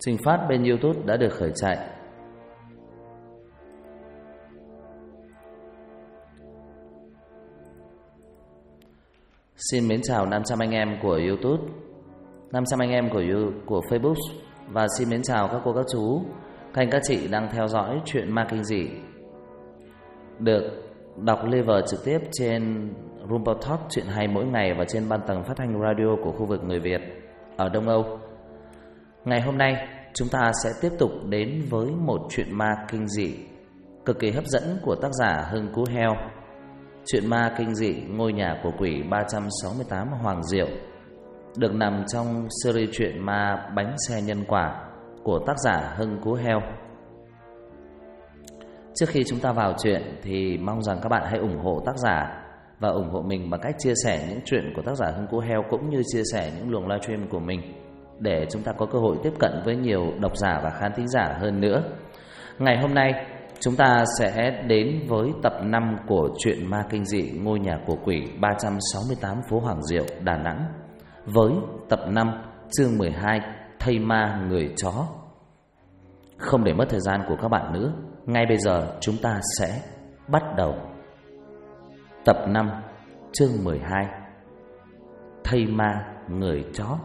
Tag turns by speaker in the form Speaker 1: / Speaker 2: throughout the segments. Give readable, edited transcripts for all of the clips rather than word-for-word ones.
Speaker 1: Trình phát bên YouTube đã được khởi chạy. Xin mến chào 500 anh em của YouTube, 500 anh em của Facebook, và xin mến chào các cô, các chú, các anh, các chị đang theo dõi chuyện ma kinh dị được đọc live trực tiếp trên Rumble Talk chuyện hay mỗi ngày và trên ban tầng phát thanh radio của khu vực người Việt ở Đông Âu. Ngày hôm nay chúng ta sẽ tiếp tục đến với một chuyện ma kinh dị cực kỳ hấp dẫn của tác giả Hưng Cú Heo. Chuyện ma kinh dị Ngôi nhà của quỷ 368 Hoàng Diệu được nằm trong series chuyện ma Bánh xe nhân quả của tác giả Hưng Cú Heo. Trước khi chúng ta vào chuyện thì mong rằng các bạn hãy ủng hộ tác giả và ủng hộ mình bằng cách chia sẻ những chuyện của tác giả Hưng Cú Heo, cũng như chia sẻ những luồng livestream của mình để chúng ta có cơ hội tiếp cận với nhiều độc giả và khán thính giả hơn nữa. Ngày hôm nay chúng ta sẽ đến với tập 5 của chuyện ma kinh dị Ngôi nhà của quỷ 368 phố Hoàng Diệu, Đà Nẵng, với tập 5 chương 12 Thây ma người chó. Không để mất thời gian của các bạn nữa, ngay bây giờ chúng ta sẽ bắt đầu. Tập 5 chương 12 Thây ma người chó.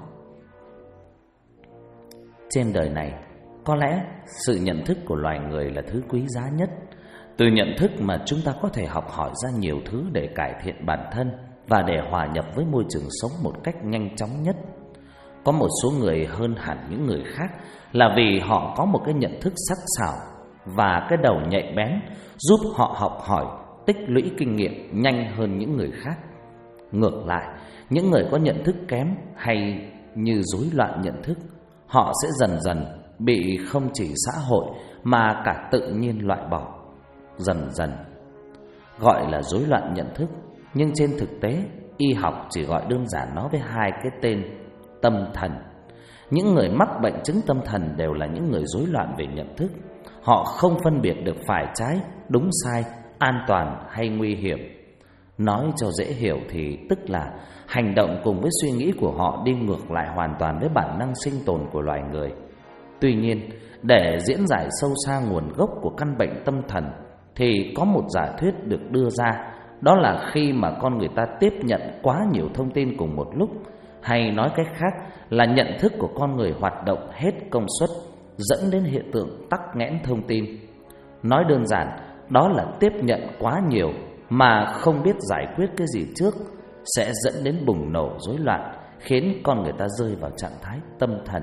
Speaker 1: Trên đời này, có lẽ sự nhận thức của loài người là thứ quý giá nhất. Từ nhận thức mà chúng ta có thể học hỏi ra nhiều thứ để cải thiện bản thân và để hòa nhập với môi trường sống một cách nhanh chóng nhất. Có một số người hơn hẳn những người khác là vì họ có một cái nhận thức sắc sảo và cái đầu nhạy bén, giúp họ học hỏi, tích lũy kinh nghiệm nhanh hơn những người khác. Ngược lại, những người có nhận thức kém hay như rối loạn nhận thức, họ sẽ dần dần bị không chỉ xã hội mà cả tự nhiên loại bỏ. Dần dần gọi là rối loạn nhận thức, nhưng trên thực tế y học chỉ gọi đơn giản nó với hai cái tên: tâm thần. Những người mắc bệnh chứng tâm thần đều là những người rối loạn về nhận thức. Họ không phân biệt được phải trái, đúng sai, an toàn hay nguy hiểm. Nói cho dễ hiểu thì tức là hành động cùng với suy nghĩ của họ đi ngược lại hoàn toàn với bản năng sinh tồn của loài người. Tuy nhiên, để diễn giải sâu xa nguồn gốc của căn bệnh tâm thần thì có một giả thuyết được đưa ra, đó là khi mà con người ta tiếp nhận quá nhiều thông tin cùng một lúc, hay nói cách khác là nhận thức của con người hoạt động hết công suất, dẫn đến hiện tượng tắc nghẽn thông tin. Nói đơn giản, đó là tiếp nhận quá nhiều mà không biết giải quyết cái gì trước, sẽ dẫn đến bùng nổ rối loạn, khiến con người ta rơi vào trạng thái tâm thần.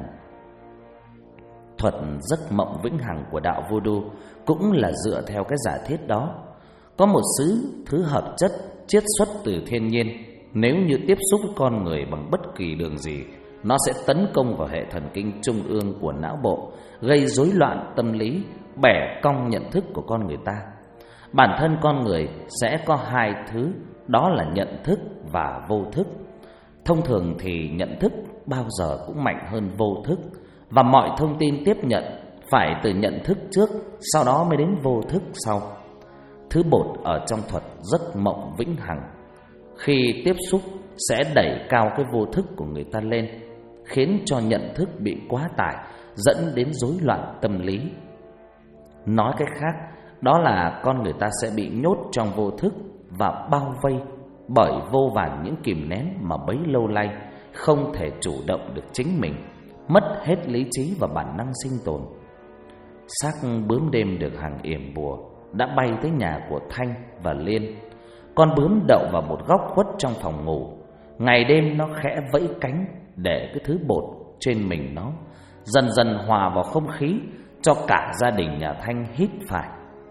Speaker 1: Thuật giấc mộng vĩnh hằng của đạo Voodoo cũng là dựa theo cái giả thiết đó. Có một thứ hợp chất chiết xuất từ thiên nhiên, nếu như tiếp xúc với con người bằng bất kỳ đường gì, nó sẽ tấn công vào hệ thần kinh trung ương của não bộ, gây rối loạn tâm lý, bẻ cong nhận thức của con người ta. Bản thân con người sẽ có hai thứ, đó là nhận thức và vô thức. Thông thường thì nhận thức bao giờ cũng mạnh hơn vô thức, và mọi thông tin tiếp nhận phải từ nhận thức trước, sau đó mới đến vô thức sau. Thứ bột ở trong thuật giấc mộng vĩnh hằng khi tiếp xúc sẽ đẩy cao cái vô thức của người ta lên, khiến cho nhận thức bị quá tải, dẫn đến rối loạn tâm lý. Nói cách khác, đó là con người ta sẽ bị nhốt trong vô thức và bao vây bởi vô vàn những kìm nén mà bấy lâu nay không thể chủ động được chính mình, mất hết lý trí và bản năng sinh tồn. Xác bướm đêm được hàng yểm bùa đã bay tới nhà của Thanh và Liên. Con bướm đậu vào một góc khuất trong phòng ngủ. Ngày đêm nó khẽ vẫy cánh để cái thứ bột trên mình nó dần dần hòa vào không khí, cho cả gia đình nhà Thanh hít phải.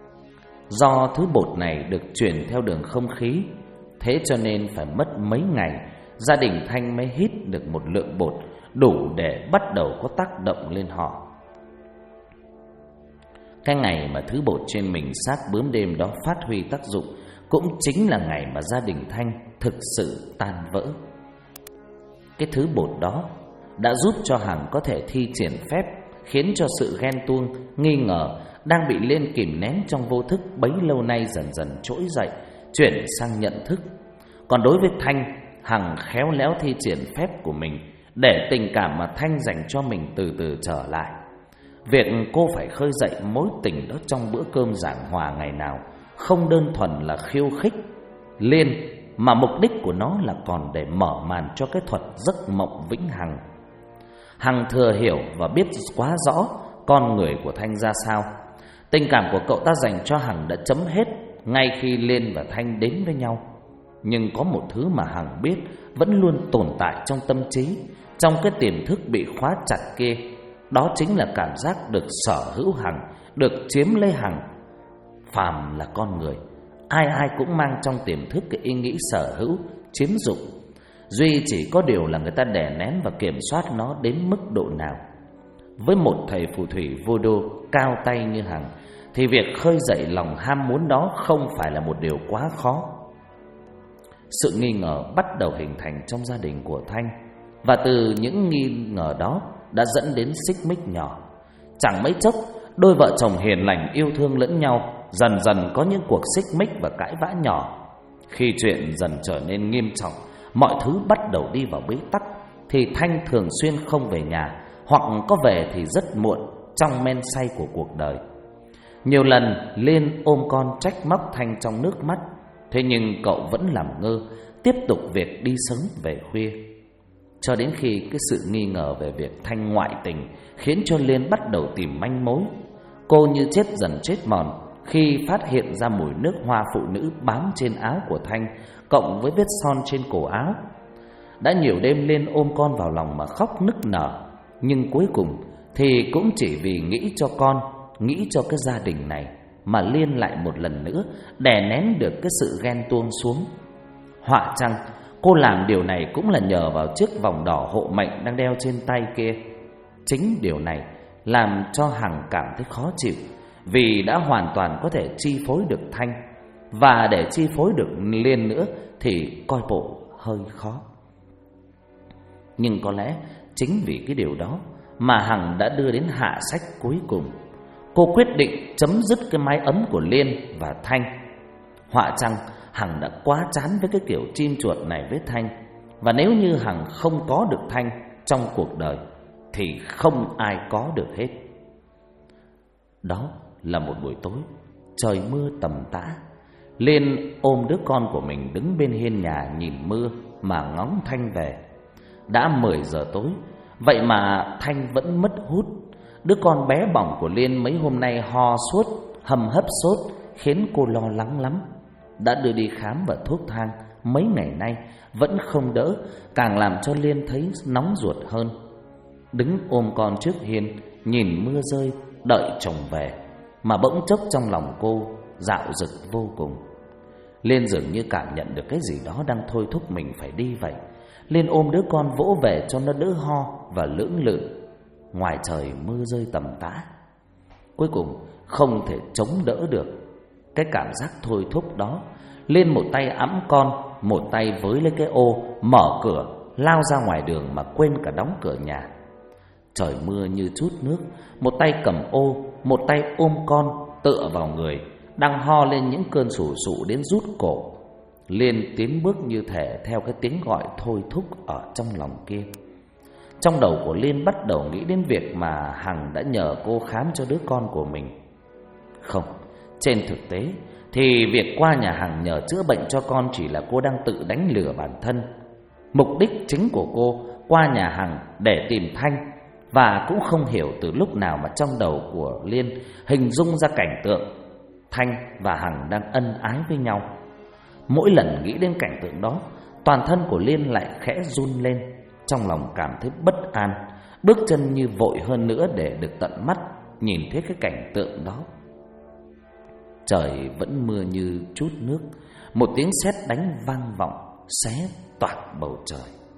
Speaker 1: Do thứ bột này được truyền theo đường không khí, thế cho nên phải mất mấy ngày gia đình Thanh mới hít được một lượng bột đủ để bắt đầu có tác động lên họ. Cái ngày mà thứ bột trên mình xác bướm đêm đó phát huy tác dụng cũng chính là ngày mà gia đình Thanh thực sự tan vỡ. Cái thứ bột đó đã giúp cho Hằng có thể thi triển phép, khiến cho sự ghen tuông, nghi ngờ đang bị Liên kìm nén trong vô thức bấy lâu nay dần dần trỗi dậy, chuyển sang nhận thức. Còn đối với Thanh, Hằng khéo léo thi triển phép của mình để tình cảm mà Thanh dành cho mình từ từ trở lại. Việc cô phải khơi dậy mối tình đó trong bữa cơm giảng hòa ngày nào không đơn thuần là khiêu khích Liên, mà mục đích của nó là còn để mở màn cho cái thuật giấc mộng vĩnh hằng. Hằng thừa hiểu và biết quá rõ con người của Thanh ra sao. Tình cảm của cậu ta dành cho Hằng đã chấm hết ngay khi Liên và Thanh đến với nhau. Nhưng có một thứ mà Hằng biết vẫn luôn tồn tại trong tâm trí, trong cái tiềm thức bị khóa chặt kia. Đó chính là cảm giác được sở hữu Hằng, được chiếm lấy Hằng. Phàm là con người, ai ai cũng mang trong tiềm thức cái ý nghĩ sở hữu, chiếm dụng. Duy chỉ có điều là người ta đè nén và kiểm soát nó đến mức độ nào. Với một thầy phù thủy voodoo cao tay như Hằng thì việc khơi dậy lòng ham muốn đó không phải là một điều quá khó. Sự nghi ngờ bắt đầu hình thành trong gia đình của Thanh, và từ những nghi ngờ đó đã dẫn đến xích mích nhỏ. Chẳng mấy chốc, đôi vợ chồng hiền lành yêu thương lẫn nhau dần dần có những cuộc xích mích và cãi vã nhỏ. Khi chuyện dần trở nên nghiêm trọng, mọi thứ bắt đầu đi vào bế tắc, thì Thanh thường xuyên không về nhà, hoặc có về thì rất muộn, trong men say của cuộc đời. Nhiều lần Liên ôm con trách móc Thanh trong nước mắt, thế nhưng cậu vẫn làm ngơ, tiếp tục việc đi sớm về khuya. Cho đến khi cái sự nghi ngờ về việc Thanh ngoại tình khiến cho Liên bắt đầu tìm manh mối. Cô như chết dần chết mòn khi phát hiện ra mùi nước hoa phụ nữ bám trên áo của Thanh, cộng với vết son trên cổ áo. Đã nhiều đêm Liên ôm con vào lòng mà khóc nức nở, nhưng cuối cùng thì cũng chỉ vì nghĩ cho con, nghĩ cho cái gia đình này mà Liên lại một lần nữa đè nén được cái sự ghen tuông xuống. Họa chăng cô làm điều này cũng là nhờ vào chiếc vòng đỏ hộ mệnh đang đeo trên tay kia. Chính điều này làm cho Hằng cảm thấy khó chịu, vì đã hoàn toàn có thể chi phối được Thanh, và để chi phối được Liên nữa thì coi bộ hơi khó. Nhưng có lẽ chính vì cái điều đó mà Hằng đã đưa đến hạ sách cuối cùng. Cô quyết định chấm dứt cái mái ấm của Liên và Thanh. Họa chăng Hằng đã quá chán với cái kiểu chim chuột này với Thanh, và nếu như Hằng không có được Thanh trong cuộc đời thì không ai có được hết. Đó là một buổi tối, trời mưa tầm tã. Liên ôm đứa con của mình đứng bên hiên nhà nhìn mưa mà ngóng Thanh về. Đã 10 giờ tối, vậy mà Thanh vẫn mất hút. Đứa con bé bỏng của Liên mấy hôm nay ho suốt, hầm hấp sốt, khiến cô lo lắng lắm. Đã đưa đi khám và thuốc thang mấy ngày nay vẫn không đỡ, càng làm cho Liên thấy nóng ruột hơn. Đứng ôm con trước hiên, nhìn mưa rơi, đợi chồng về, mà bỗng chốc trong lòng cô dạo dực vô cùng. Liên dường như cảm nhận được cái gì đó đang thôi thúc mình phải đi vậy. Liên ôm đứa con vỗ về cho nó đỡ ho và lưỡng lự. Ngoài trời mưa rơi tầm tã. Cuối cùng không thể chống đỡ được cái cảm giác thôi thúc đó, Liên một tay ẵm con, một tay với lấy cái ô, mở cửa lao ra ngoài đường mà quên cả đóng cửa nhà. Trời mưa như chút nước, một tay cầm ô, một tay ôm con tựa vào người, đang ho lên những cơn sù sụ đến rút cổ. Liên tiến bước như thể theo cái tiếng gọi thôi thúc ở trong lòng kia. Trong đầu của Liên bắt đầu nghĩ đến việc mà Hằng đã nhờ cô khám cho đứa con của mình. Không, trên thực tế thì việc qua nhà Hằng nhờ chữa bệnh cho con chỉ là cô đang tự đánh lừa bản thân. Mục đích chính của cô qua nhà Hằng để tìm Thanh, và cũng không hiểu từ lúc nào mà trong đầu của Liên hình dung ra cảnh tượng Thanh và Hằng đang ân ái với nhau. Mỗi lần nghĩ đến cảnh tượng đó, toàn thân của Liên lại khẽ run lên, trong lòng cảm thấy bất an, bước chân như vội hơn nữa để được tận mắt nhìn thấy cái cảnh tượng đó. Trời vẫn mưa như chút nước, một tiếng sét đánh vang vọng, xé toạc bầu trời.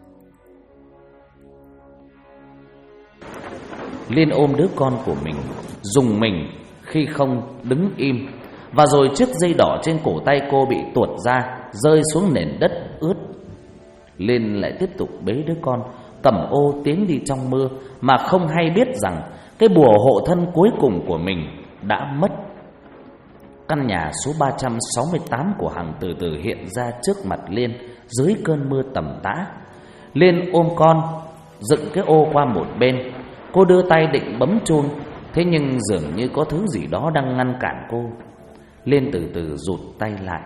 Speaker 1: Liên ôm đứa con của mình, dùng mình khi không đứng im, và rồi chiếc dây đỏ trên cổ tay cô bị tuột ra, rơi xuống nền đất ướt. Liên lại tiếp tục bế đứa con, cầm ô tiến đi trong mưa, mà không hay biết rằng cái bùa hộ thân cuối cùng của mình đã mất. Căn nhà số 368 của Hằng từ từ hiện ra trước mặt Liên dưới cơn mưa tầm tã. Liên ôm con, dựng cái ô qua một bên. Cô đưa tay định bấm chuông Thế nhưng dường như có thứ gì đó đang ngăn cản cô. Liên từ từ rụt tay lại,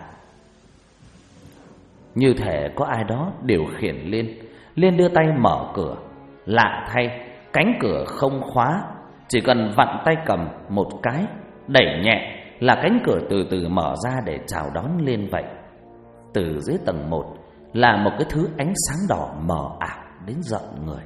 Speaker 1: như thể có ai đó điều khiển Liên. Liên đưa tay mở cửa. Lạ thay, cánh cửa không khóa, chỉ cần vặn tay cầm một cái, đẩy nhẹ là cánh cửa từ từ mở ra để chào đón Liên vậy. Từ dưới tầng 1 là một cái thứ ánh sáng đỏ mờ ảo đến giận người.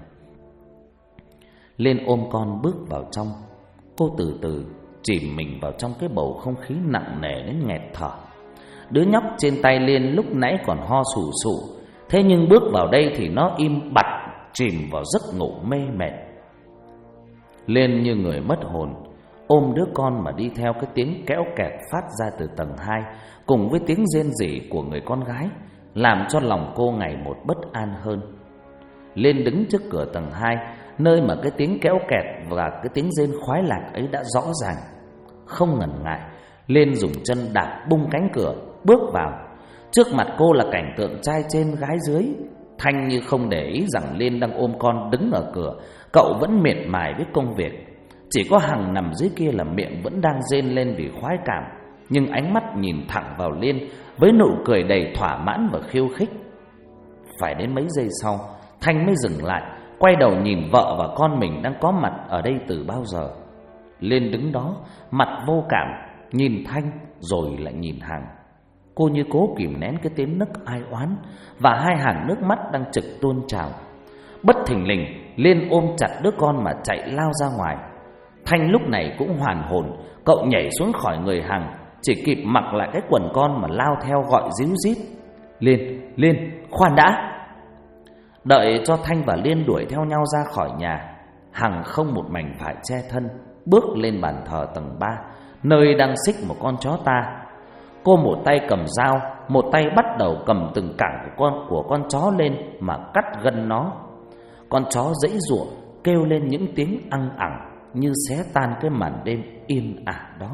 Speaker 1: Liên ôm con bước vào trong. Cô từ từ chìm mình vào trong cái bầu không khí nặng nề đến nghẹt thở. Đứa nhóc trên tay Liên lúc nãy còn ho sù sụ, thế nhưng bước vào đây thì nó im bặt, chìm vào giấc ngủ mê mệt. Liên như người mất hồn, ôm đứa con mà đi theo cái tiếng kéo kẹt phát ra từ tầng 2, cùng với tiếng rên rỉ của người con gái, làm cho lòng cô ngày một bất an hơn. Liên đứng trước cửa tầng 2, nơi mà cái tiếng kéo kẹt và cái tiếng rên khoái lạc ấy đã rõ ràng. Không ngần ngại, Liên dùng chân đạp bung cánh cửa, bước vào. Trước mặt cô là cảnh tượng trai trên gái dưới. Thanh như không để ý rằng Liên đang ôm con đứng ở cửa. Cậu vẫn miệt mài với công việc. Chỉ có Hằng nằm dưới kia là miệng vẫn đang rên lên vì khoái cảm, nhưng ánh mắt nhìn thẳng vào Liên với nụ cười đầy thỏa mãn và khiêu khích. Phải đến mấy giây sau, Thanh mới dừng lại, quay đầu nhìn vợ và con mình đang có mặt ở đây từ bao giờ. Liên đứng đó, mặt vô cảm, nhìn Thanh rồi lại nhìn Hằng. Cô như cố kìm nén cái tiếng nấc ai oán và hai hàng nước mắt đang trực tuôn trào. Bất thình lình, Liên ôm chặt đứa con mà chạy lao ra ngoài. Thanh lúc này cũng hoàn hồn, cậu nhảy xuống khỏi người Hằng, chỉ kịp mặc lại cái quần con mà lao theo gọi ríu rít. Liên, khoan đã. Đợi cho Thanh và Liên đuổi theo nhau ra khỏi nhà, Hằng không một mảnh vải che thân, bước lên bàn thờ tầng 3, nơi đang xích một con chó ta. Cô một tay cầm dao, một tay bắt đầu cầm từng cẳng của con chó lên mà cắt gân nó. Con chó giãy giụa, kêu lên những tiếng ăng ẳng như xé tan cái màn đêm yên ả đó.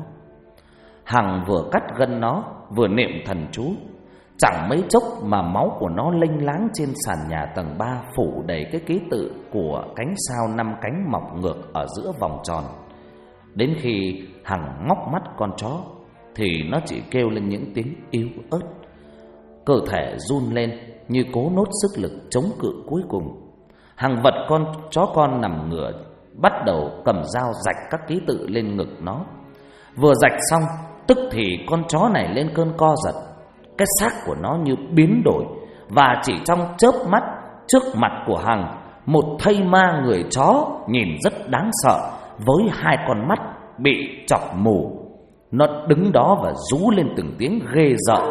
Speaker 1: Hằng vừa cắt gân nó, vừa niệm thần chú. Chẳng mấy chốc mà máu của nó lênh láng trên sàn nhà tầng 3, phủ đầy cái ký tự của cánh sao 5 cánh mọc ngược ở giữa vòng tròn. Đến khi Hằng ngóc mắt con chó thì nó chỉ kêu lên những tiếng yếu ớt. Cơ thể run lên như cố nốt sức lực chống cự cuối cùng. Hằng vật con chó con nằm ngửa, bắt đầu cầm dao rạch các ký tự lên ngực nó. Vừa rạch xong, tức thì con chó này lên cơn co giật. Cái xác của nó như biến đổi, và chỉ trong chớp mắt, trước mặt của Hằng, một thây ma người chó nhìn rất đáng sợ, với hai con mắt bị chọc mù. Nó đứng đó và rú lên từng tiếng ghê rợn.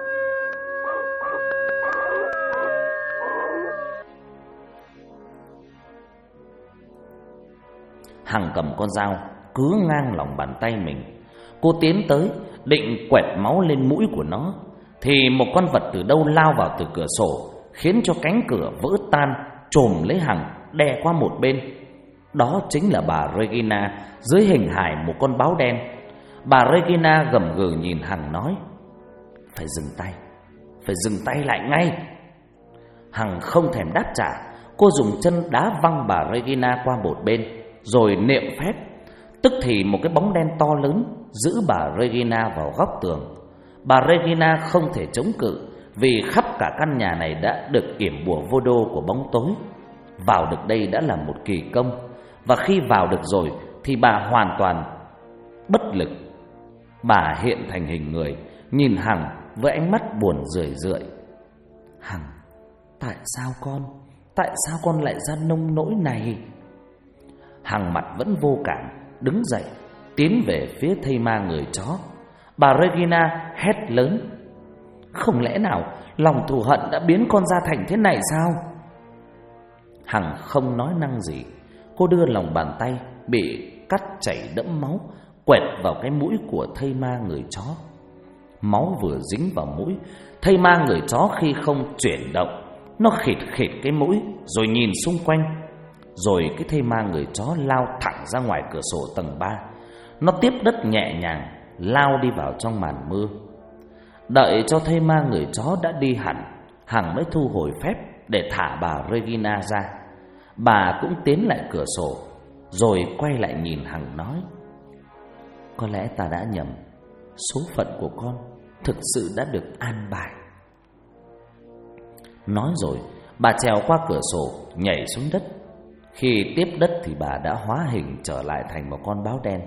Speaker 1: Hằng cầm con dao cứa ngang lòng bàn tay mình. Cô tiến tới định quẹt máu lên mũi của nó, thì một con vật từ đâu lao vào từ cửa sổ, khiến cho cánh cửa vỡ tan, chồm lấy Hằng đè qua một bên. Đó chính là bà Regina dưới hình hài một con báo đen. Bà Regina gầm gừ nhìn Hằng nói: phải dừng tay lại ngay. Hằng không thèm đáp trả. Cô dùng chân đá văng bà Regina qua một bên, rồi niệm phép. Tức thì một cái bóng đen to lớn giữ bà Regina vào góc tường. Bà Regina không thể chống cự, vì khắp cả căn nhà này đã được yểm bùa vô đô của bóng tối. Vào được đây đã là một kỳ công, và khi vào được rồi thì bà hoàn toàn bất lực. Bà hiện thành hình người, nhìn Hằng với ánh mắt buồn rười rượi. Hằng, tại sao con lại ra nông nỗi này? Hằng mặt vẫn vô cảm, đứng dậy, tiến về phía thây ma người chó. Bà Regina hét lớn: không lẽ nào lòng thù hận đã biến con ra thành thế này sao? Hằng không nói năng gì. Cô đưa lòng bàn tay bị cắt chảy đẫm máu quẹt vào cái mũi của thây ma người chó. Máu vừa dính vào mũi, thây ma người chó khi không chuyển động, nó khịt khịt cái mũi rồi nhìn xung quanh. Rồi cái thây ma người chó lao thẳng ra ngoài cửa sổ tầng 3. Nó tiếp đất nhẹ nhàng, lao đi vào trong màn mưa. Đợi cho thây ma người chó đã đi hẳn, Hằng mới thu hồi phép để thả bà Regina ra. Bà cũng tiến lại cửa sổ. rồi quay lại nhìn Hằng nói: có lẽ ta đã nhầm, số phận của con thực sự đã được an bài. Nói rồi bà trèo qua cửa sổ nhảy xuống đất. Khi tiếp đất thì bà đã hóa hình trở lại thành một con báo đen.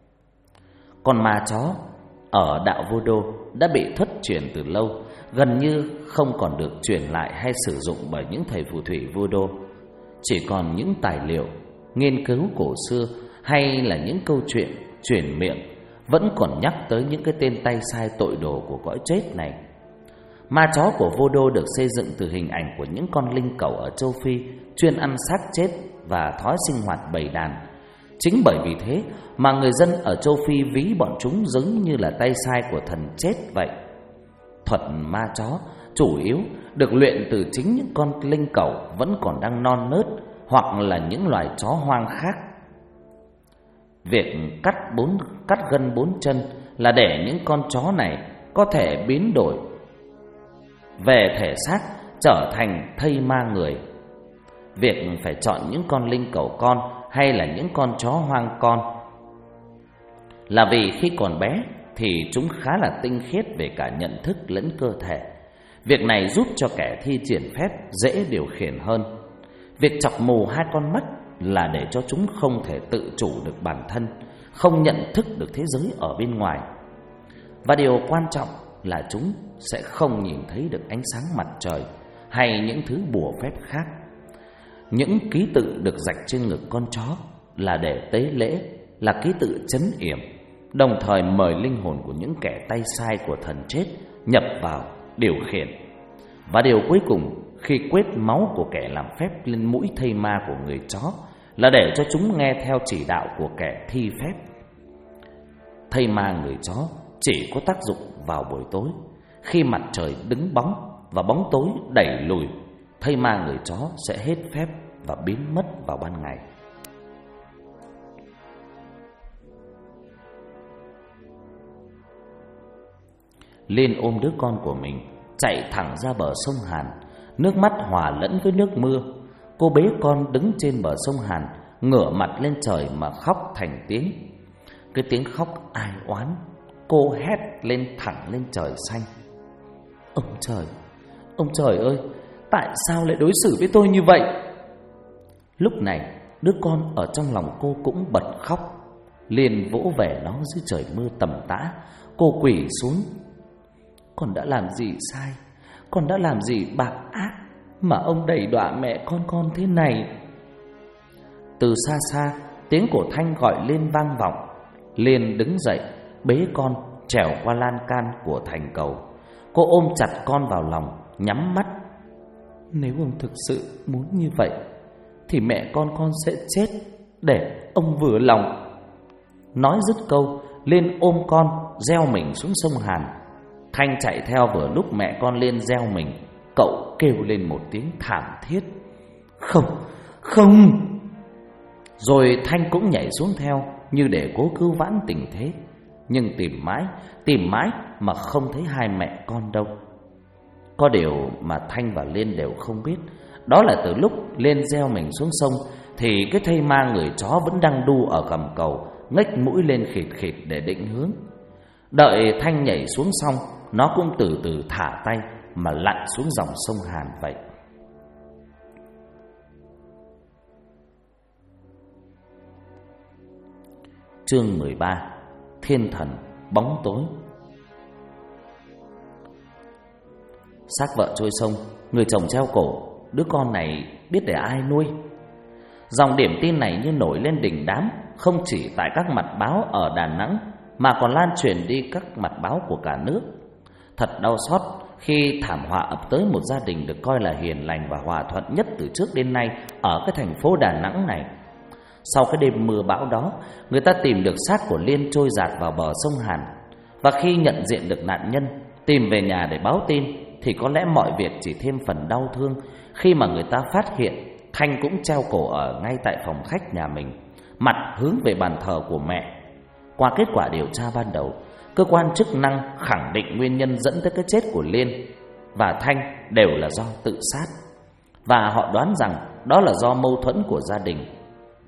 Speaker 1: Con ma chó ở đạo Voodoo đã bị thất truyền từ lâu, gần như không còn được truyền lại hay sử dụng bởi những thầy phù thủy Voodoo. Chỉ còn những tài liệu nghiên cứu cổ xưa hay là những câu chuyện truyền miệng vẫn còn nhắc tới những cái tên tay sai tội đồ của cõi chết này. Ma chó của Voodoo được xây dựng từ hình ảnh của những con linh cẩu ở châu Phi chuyên ăn xác chết và thói sinh hoạt bầy đàn. Chính bởi vì thế mà người dân ở châu Phi ví bọn chúng giống như là tay sai của thần chết vậy. Thuật ma chó chủ yếu được luyện từ chính những con linh cẩu vẫn còn đang non nớt hoặc là những loài chó hoang khác. Việc cắt gân 4 chân là để những con chó này có thể biến đổi về thể xác trở thành thây ma người. Việc phải chọn những con linh cẩu con hay là những con chó hoang con là vì khi còn bé thì chúng khá là tinh khiết về cả nhận thức lẫn cơ thể. Việc này giúp cho kẻ thi triển phép dễ điều khiển hơn. Việc chọc mù 2 con mắt là để cho chúng không thể tự chủ được bản thân, không nhận thức được thế giới ở bên ngoài. Và điều quan trọng là chúng sẽ không nhìn thấy được ánh sáng mặt trời hay những thứ bùa phép khác. Những ký tự được rạch trên ngực con chó là để tế lễ, là ký tự trấn yểm, đồng thời mời linh hồn của những kẻ tay sai của thần chết nhập vào điều khiển. Và điều cuối cùng, khi quét máu của kẻ làm phép lên mũi thây ma của người chó là để cho chúng nghe theo chỉ đạo của kẻ thi phép. Thây ma người chó chỉ có tác dụng vào buổi tối, khi mặt trời đứng bóng và bóng tối đẩy lùi, thây ma người chó sẽ hết phép và biến mất vào ban ngày. Liên ôm đứa con của mình chạy thẳng ra bờ sông Hàn, nước mắt hòa lẫn với nước mưa. Cô bế con đứng trên bờ sông Hàn, ngửa mặt lên trời mà khóc thành tiếng. Cái tiếng khóc ai oán. Cô hét lên thẳng lên trời xanh: Ông trời ơi, tại sao lại đối xử với tôi như vậy? Lúc này đứa con ở trong lòng cô cũng bật khóc. Liền vỗ về nó dưới trời mưa tầm tã. Cô quỳ xuống: con đã làm gì sai? Con đã làm gì bạc ác mà ông đày đọa mẹ con thế này? Từ xa xa tiếng của Thanh gọi lên vang vọng. Liền đứng dậy bế con trèo qua lan can của thành cầu. Cô ôm chặt con vào lòng, nhắm mắt. Nếu ông thực sự muốn như vậy thì mẹ con sẽ chết để ông vừa lòng. Nói dứt câu, Liên ôm con gieo mình xuống sông Hàn. Thanh chạy theo vừa lúc mẹ con Liên gieo mình, cậu kêu lên một tiếng thảm thiết: Không! Rồi Thanh cũng nhảy xuống theo như để cố cứu vãn tình thế. Nhưng tìm mãi mà không thấy hai mẹ con đâu. Có điều mà Thanh và Liên đều không biết, đó là từ lúc Liên gieo mình xuống sông thì cái thây ma người chó vẫn đang đu ở gầm cầu, ngếch mũi lên khịt khịt để định hướng. Đợi Thanh nhảy xuống xong, nó cũng từ từ thả tay mà lặn xuống dòng sông Hàn vậy. Chương 13: Thiên thần bóng tối. Xác vợ trôi sông, người chồng treo cổ, đứa con này biết để ai nuôi? Dòng điểm tin này như nổi lên đình đám, không chỉ tại các mặt báo ở Đà Nẵng mà còn lan truyền đi các mặt báo của cả nước. Thật đau xót khi thảm họa ập tới một gia đình được coi là hiền lành và hòa thuận nhất từ trước đến nay ở cái thành phố Đà Nẵng này. Sau cái đêm mưa bão đó, người ta tìm được xác của Liên trôi dạt vào bờ sông Hàn. Và khi nhận diện được nạn nhân, tìm về nhà để báo tin, thì có lẽ mọi việc chỉ thêm phần đau thương khi mà người ta phát hiện Thanh cũng treo cổ ở ngay tại phòng khách nhà mình, mặt hướng về bàn thờ của mẹ. Qua kết quả điều tra ban đầu, cơ quan chức năng khẳng định nguyên nhân dẫn tới cái chết của Liên và Thanh đều là do tự sát. Và họ đoán rằng đó là do mâu thuẫn của gia đình.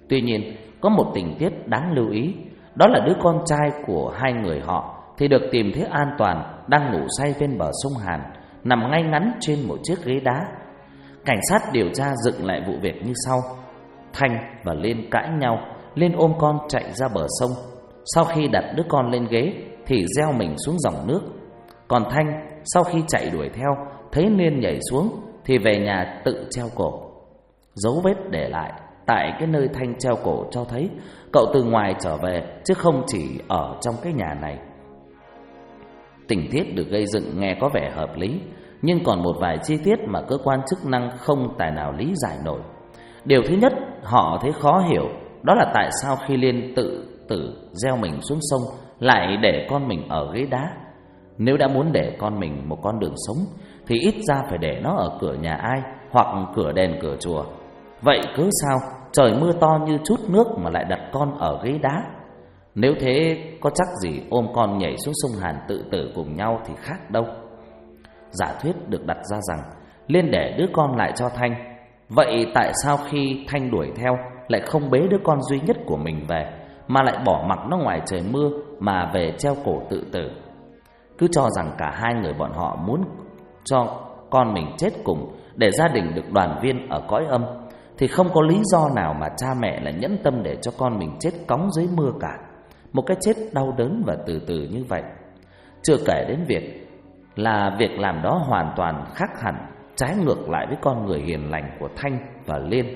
Speaker 1: Tuy nhiên, có một tình tiết đáng lưu ý, đó là đứa con trai của hai người họ thì được tìm thấy an toàn đang ngủ say bên bờ sông Hàn, nằm ngay ngắn trên một chiếc ghế đá. Cảnh sát điều tra dựng lại vụ việc như sau: Thanh và Liên cãi nhau, Liên ôm con chạy ra bờ sông. Sau khi đặt đứa con lên ghế thì gieo mình xuống dòng nước. Còn Thanh sau khi chạy đuổi theo, thấy Liên nhảy xuống thì về nhà tự treo cổ. Dấu vết để lại tại cái nơi Thanh treo cổ cho thấy cậu từ ngoài trở về chứ không chỉ ở trong cái nhà này. Tình tiết được gây dựng nghe có vẻ hợp lý, nhưng còn một vài chi tiết mà cơ quan chức năng không tài nào lý giải nổi. Điều thứ nhất, họ thấy khó hiểu, đó là tại sao khi Liên tự tử gieo mình xuống sông lại để con mình ở ghế đá. Nếu đã muốn để con mình một con đường sống thì ít ra phải để nó ở cửa nhà ai hoặc cửa đền cửa chùa. Vậy cớ sao trời mưa to như trút nước mà lại đặt con ở ghế đá? Nếu thế có chắc gì ôm con nhảy xuống sông Hàn tự tử cùng nhau thì khác đâu. Giả thuyết được đặt ra rằng Liên để đứa con lại cho Thanh. Vậy tại sao khi Thanh đuổi theo lại không bế đứa con duy nhất của mình về, mà lại bỏ mặc nó ngoài trời mưa mà về treo cổ tự tử? Cứ cho rằng cả hai người bọn họ muốn cho con mình chết cùng để gia đình được đoàn viên ở cõi âm, thì không có lý do nào mà cha mẹ lại nhẫn tâm để cho con mình chết cóng dưới mưa cả. Một cái chết đau đớn và từ từ như vậy. Chưa kể đến việc làm đó hoàn toàn khác hẳn, trái ngược lại với con người hiền lành của Thanh và Liên.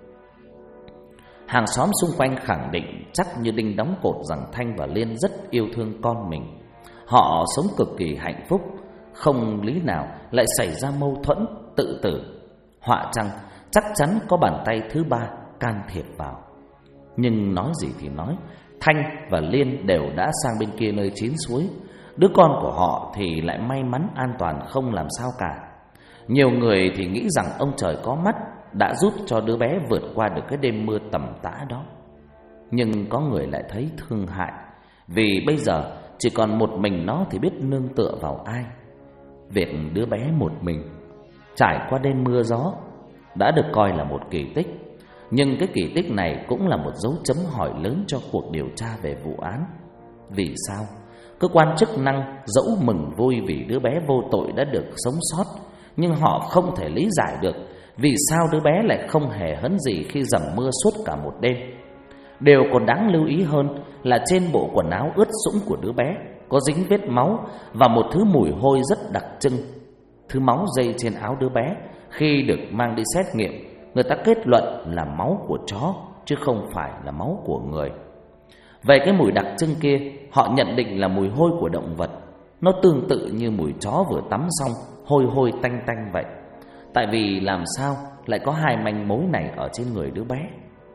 Speaker 1: Hàng xóm xung quanh khẳng định chắc như đinh đóng cột rằng Thanh và Liên rất yêu thương con mình. Họ sống cực kỳ hạnh phúc, không lý nào lại xảy ra mâu thuẫn tự tử. Họa chăng chắc chắn có bàn tay thứ ba can thiệp vào. Nhưng nói gì thì nói, Thanh và Liên đều đã sang bên kia nơi chín suối. Đứa con của họ thì lại may mắn an toàn không làm sao cả. Nhiều người thì nghĩ rằng ông trời có mắt đã giúp cho đứa bé vượt qua được cái đêm mưa tầm tã đó. Nhưng có người lại thấy thương hại, vì bây giờ chỉ còn một mình nó thì biết nương tựa vào ai. Việc đứa bé một mình trải qua đêm mưa gió đã được coi là một kỳ tích. Nhưng cái kỳ tích này cũng là một dấu chấm hỏi lớn cho cuộc điều tra về vụ án. Vì sao cơ quan chức năng dẫu mừng vui vì đứa bé vô tội đã được sống sót, nhưng họ không thể lý giải được vì sao đứa bé lại không hề hấn gì khi dầm mưa suốt cả một đêm. Điều còn đáng lưu ý hơn là trên bộ quần áo ướt sũng của đứa bé có dính vết máu và một thứ mùi hôi rất đặc trưng. Thứ máu dây trên áo đứa bé khi được mang đi xét nghiệm, người ta kết luận là máu của chó chứ không phải là máu của người. Về cái mùi đặc trưng kia, họ nhận định là mùi hôi của động vật. Nó tương tự như mùi chó vừa tắm xong, hôi hôi tanh tanh vậy. Tại vì làm sao lại có hai manh mối này ở trên người đứa bé?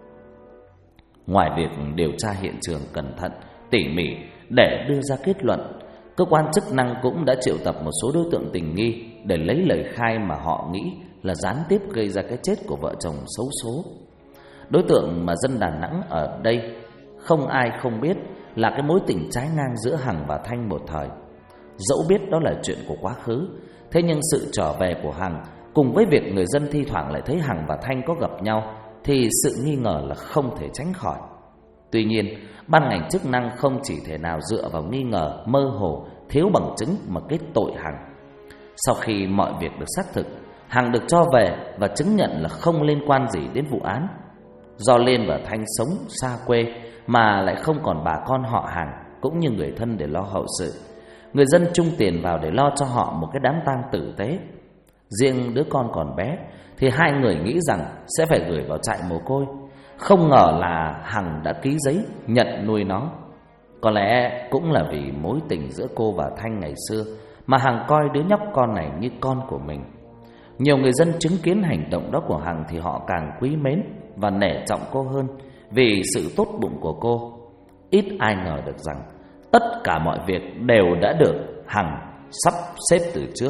Speaker 1: Ngoài việc điều tra hiện trường cẩn thận, tỉ mỉ để đưa ra kết luận, cơ quan chức năng cũng đã triệu tập một số đối tượng tình nghi để lấy lời khai mà họ nghĩ là gián tiếp gây ra cái chết của vợ chồng xấu số. Đối tượng mà dân Đà Nẵng ở đây không ai không biết là cái mối tình trái ngang giữa Hằng và Thanh một thời. Dẫu biết đó là chuyện của quá khứ, thế nhưng sự trở về của Hằng cùng với việc người dân thi thoảng lại thấy Hằng và Thanh có gặp nhau thì sự nghi ngờ là không thể tránh khỏi. Tuy nhiên, ban ngành chức năng không chỉ thể nào dựa vào nghi ngờ mơ hồ, thiếu bằng chứng mà kết tội Hằng. Sau khi mọi việc được xác thực, Hằng được cho về và chứng nhận là không liên quan gì đến vụ án. Do Liên và Thanh sống xa quê mà lại không còn bà con họ hàng cũng như người thân để lo hậu sự, người dân chung tiền vào để lo cho họ một cái đám tang tử tế. Riêng đứa con còn bé thì hai người nghĩ rằng sẽ phải gửi vào trại mồ côi. Không ngờ là Hằng đã ký giấy nhận nuôi nó. Có lẽ cũng là vì mối tình giữa cô và Thanh ngày xưa mà Hằng coi đứa nhóc con này như con của mình. Nhiều người dân chứng kiến hành động đó của Hằng thì họ càng quý mến và nể trọng cô hơn vì sự tốt bụng của cô. Ít ai ngờ được rằng tất cả mọi việc đều đã được Hằng sắp xếp từ trước.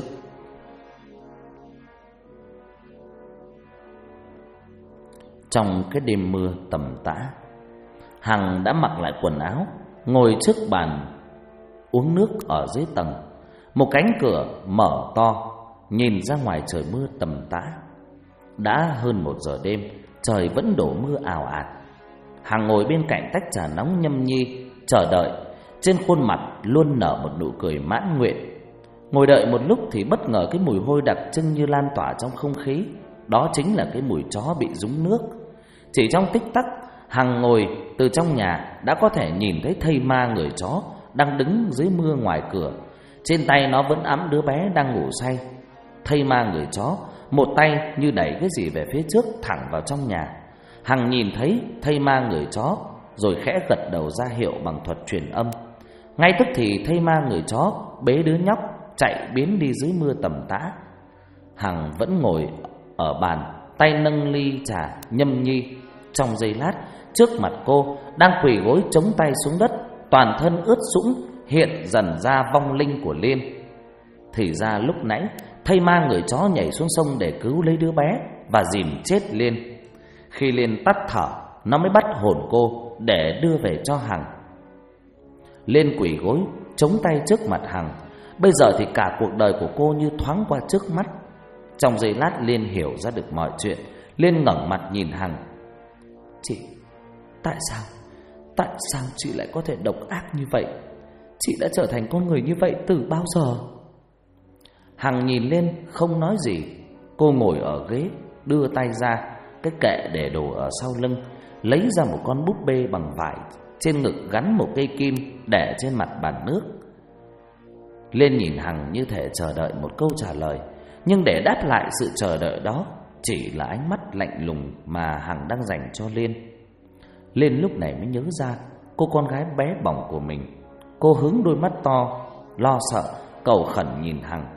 Speaker 1: Trong cái đêm mưa tầm tã, Hằng đã mặc lại quần áo, ngồi trước bàn uống nước ở dưới tầng. Một cánh cửa mở to, nhìn ra ngoài trời mưa tầm tã. Đã hơn 1 giờ đêm, trời vẫn đổ mưa ào ạt. Hằng ngồi bên cạnh tách trà nóng nhâm nhi, chờ đợi. Trên khuôn mặt luôn nở một nụ cười mãn nguyện. Ngồi đợi một lúc thì bất ngờ cái mùi hôi đặc trưng như lan tỏa trong không khí. Đó chính là cái mùi chó bị rúng nước. Chỉ trong tích tắc, Hằng ngồi từ trong nhà đã có thể nhìn thấy thây ma người chó đang đứng dưới mưa ngoài cửa. Trên tay nó vẫn ẵm đứa bé đang ngủ say. Thây ma người chó một tay như đẩy cái gì về phía trước thẳng vào trong nhà. Hằng nhìn thấy thây ma người chó rồi khẽ gật đầu ra hiệu bằng thuật truyền âm. Ngay tức thì thây ma người chó bế đứa nhóc chạy biến đi dưới mưa tầm tã. Hằng vẫn ngồi ở bàn, tay nâng ly trà nhâm nhi. Trong giây lát, trước mặt cô đang quỳ gối chống tay xuống đất, toàn thân ướt sũng, hiện dần ra vong linh của Liên. Thì ra lúc nãy thây ma người chó nhảy xuống sông để cứu lấy đứa bé và dìm chết Liên. Khi Liên tắt thở, nó mới bắt hồn cô để đưa về cho Hằng. Liên quỳ gối chống tay trước mặt Hằng. Bây giờ thì cả cuộc đời của cô như thoáng qua trước mắt. Trong giây lát Liên hiểu ra được mọi chuyện. Liên ngẩng mặt nhìn Hằng. Chị, tại sao chị lại có thể độc ác như vậy? Chị đã trở thành con người như vậy từ bao giờ? Hằng nhìn lên không nói gì. Cô ngồi ở ghế, đưa tay ra cái kệ để đồ ở sau lưng, lấy ra một con búp bê bằng vải, trên ngực gắn một cây kim để trên mặt bàn nước. Liên nhìn Hằng như thể chờ đợi một câu trả lời, nhưng để đáp lại sự chờ đợi đó chỉ là ánh mắt lạnh lùng mà Hằng đang dành cho Liên. Liên lúc này mới nhớ ra cô con gái bé bỏng của mình. Cô hướng đôi mắt to, lo sợ, cầu khẩn nhìn Hằng.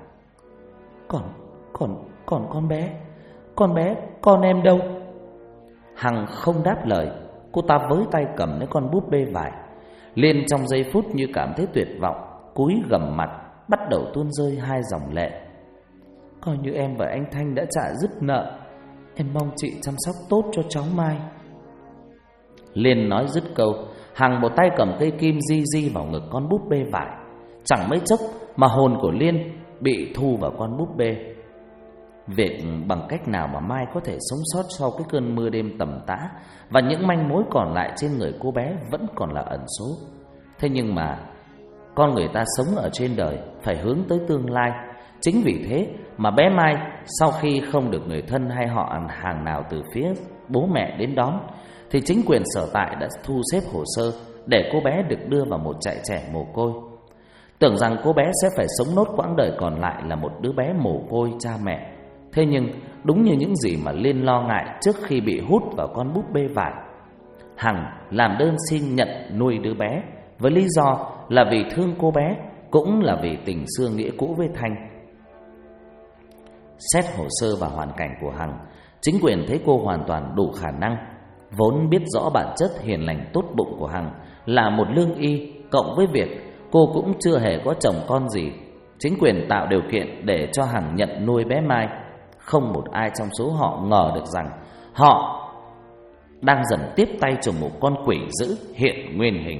Speaker 1: Còn con bé, con em đâu? Hằng không đáp lời. Cô ta với tay cầm lấy con búp bê vải. Liên trong giây phút như cảm thấy tuyệt vọng, cúi gằm mặt, bắt đầu tuôn rơi hai dòng lệ. Coi như em và anh Thanh đã trả dứt nợ, em mong chị chăm sóc tốt cho cháu Mai. Liên nói dứt câu, Hằng một tay cầm cây kim di vào ngực con búp bê vải. Chẳng mấy chốc mà hồn của Liên bị thu vào con búp bê. Việc bằng cách nào mà Mai có thể sống sót sau cái cơn mưa đêm tầm tã và những manh mối còn lại trên người cô bé vẫn còn là ẩn số. Thế nhưng mà con người ta sống ở trên đời phải hướng tới tương lai. Chính vì thế mà bé Mai sau khi không được người thân hay họ hàng nào từ phía bố mẹ đến đón, thì chính quyền sở tại đã thu xếp hồ sơ để cô bé được đưa vào một trại trẻ mồ côi. Tưởng rằng cô bé sẽ phải sống nốt quãng đời còn lại là một đứa bé mồ côi cha mẹ. Thế nhưng đúng như những gì mà Liên lo ngại trước khi bị hút vào con búp bê vải, Hằng làm đơn xin nhận nuôi đứa bé với lý do là vì thương cô bé, cũng là vì tình xưa nghĩa cũ với Thanh. Xét hồ sơ và hoàn cảnh của Hằng, chính quyền thấy cô hoàn toàn đủ khả năng. Vốn biết rõ bản chất hiền lành tốt bụng của Hằng là một lương y, cộng với việc cô cũng chưa hề có chồng con gì, chính quyền tạo điều kiện để cho Hằng nhận nuôi bé Mai. Không một ai trong số họ ngờ được rằng họ đang dần tiếp tay cho một con quỷ dữ hiện nguyên hình.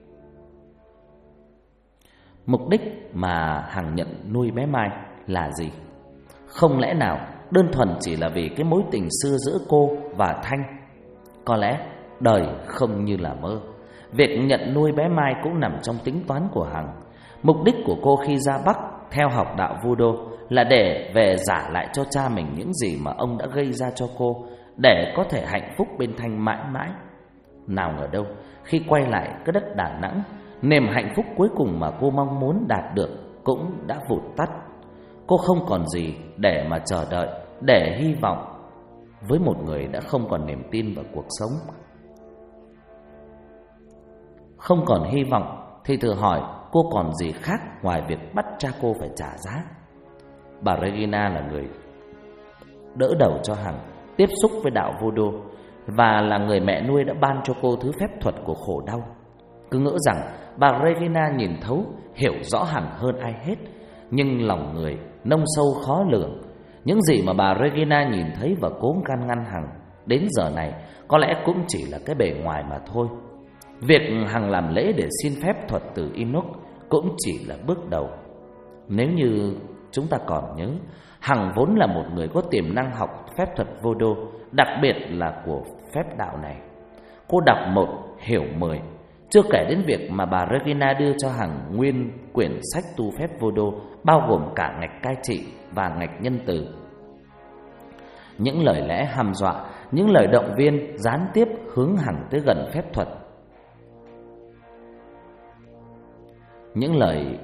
Speaker 1: Mục đích mà Hằng nhận nuôi bé Mai là gì? Không lẽ nào đơn thuần chỉ là vì cái mối tình xưa giữa cô và Thanh? Có lẽ đời không như là mơ. Việc nhận nuôi bé Mai cũng nằm trong tính toán của Hằng. Mục đích của cô khi ra Bắc theo học đạo Voodoo là để về trả lại cho cha mình những gì mà ông đã gây ra cho cô, để có thể hạnh phúc bên Thanh mãi mãi. Nào ngờ đâu, khi quay lại cái đất Đà Nẵng, niềm hạnh phúc cuối cùng mà cô mong muốn đạt được cũng đã vụt tắt. Cô không còn gì để mà chờ đợi, để hy vọng với một người đã không còn niềm tin vào cuộc sống. Không còn hy vọng thì thử hỏi cô còn gì khác ngoài việc bắt cha cô phải trả giá. Bà Regina là người đỡ đầu cho Hằng tiếp xúc với đạo Voodoo, và là người mẹ nuôi đã ban cho cô thứ phép thuật của khổ đau. Cứ ngỡ rằng bà Regina nhìn thấu, hiểu rõ Hằng hơn ai hết. Nhưng lòng người nông sâu khó lường. Những gì mà bà Regina nhìn thấy và cố can ngăn Hằng đến giờ này có lẽ cũng chỉ là cái bề ngoài mà thôi. Việc Hằng làm lễ để xin phép thuật từ Enoch cũng chỉ là bước đầu. Nếu như chúng ta còn nhớ, Hằng vốn là một người có tiềm năng học phép thuật Voodoo, đặc biệt là của phép đạo này. Cô đọc 1 hiểu 10. Chưa kể đến việc mà bà Regina đưa cho Hằng nguyên quyển sách tu phép Voodoo, bao gồm cả ngạch cai trị và ngạch nhân từ. Những lời lẽ hăm dọa, những lời động viên gián tiếp hướng Hằng tới gần phép thuật. Những lời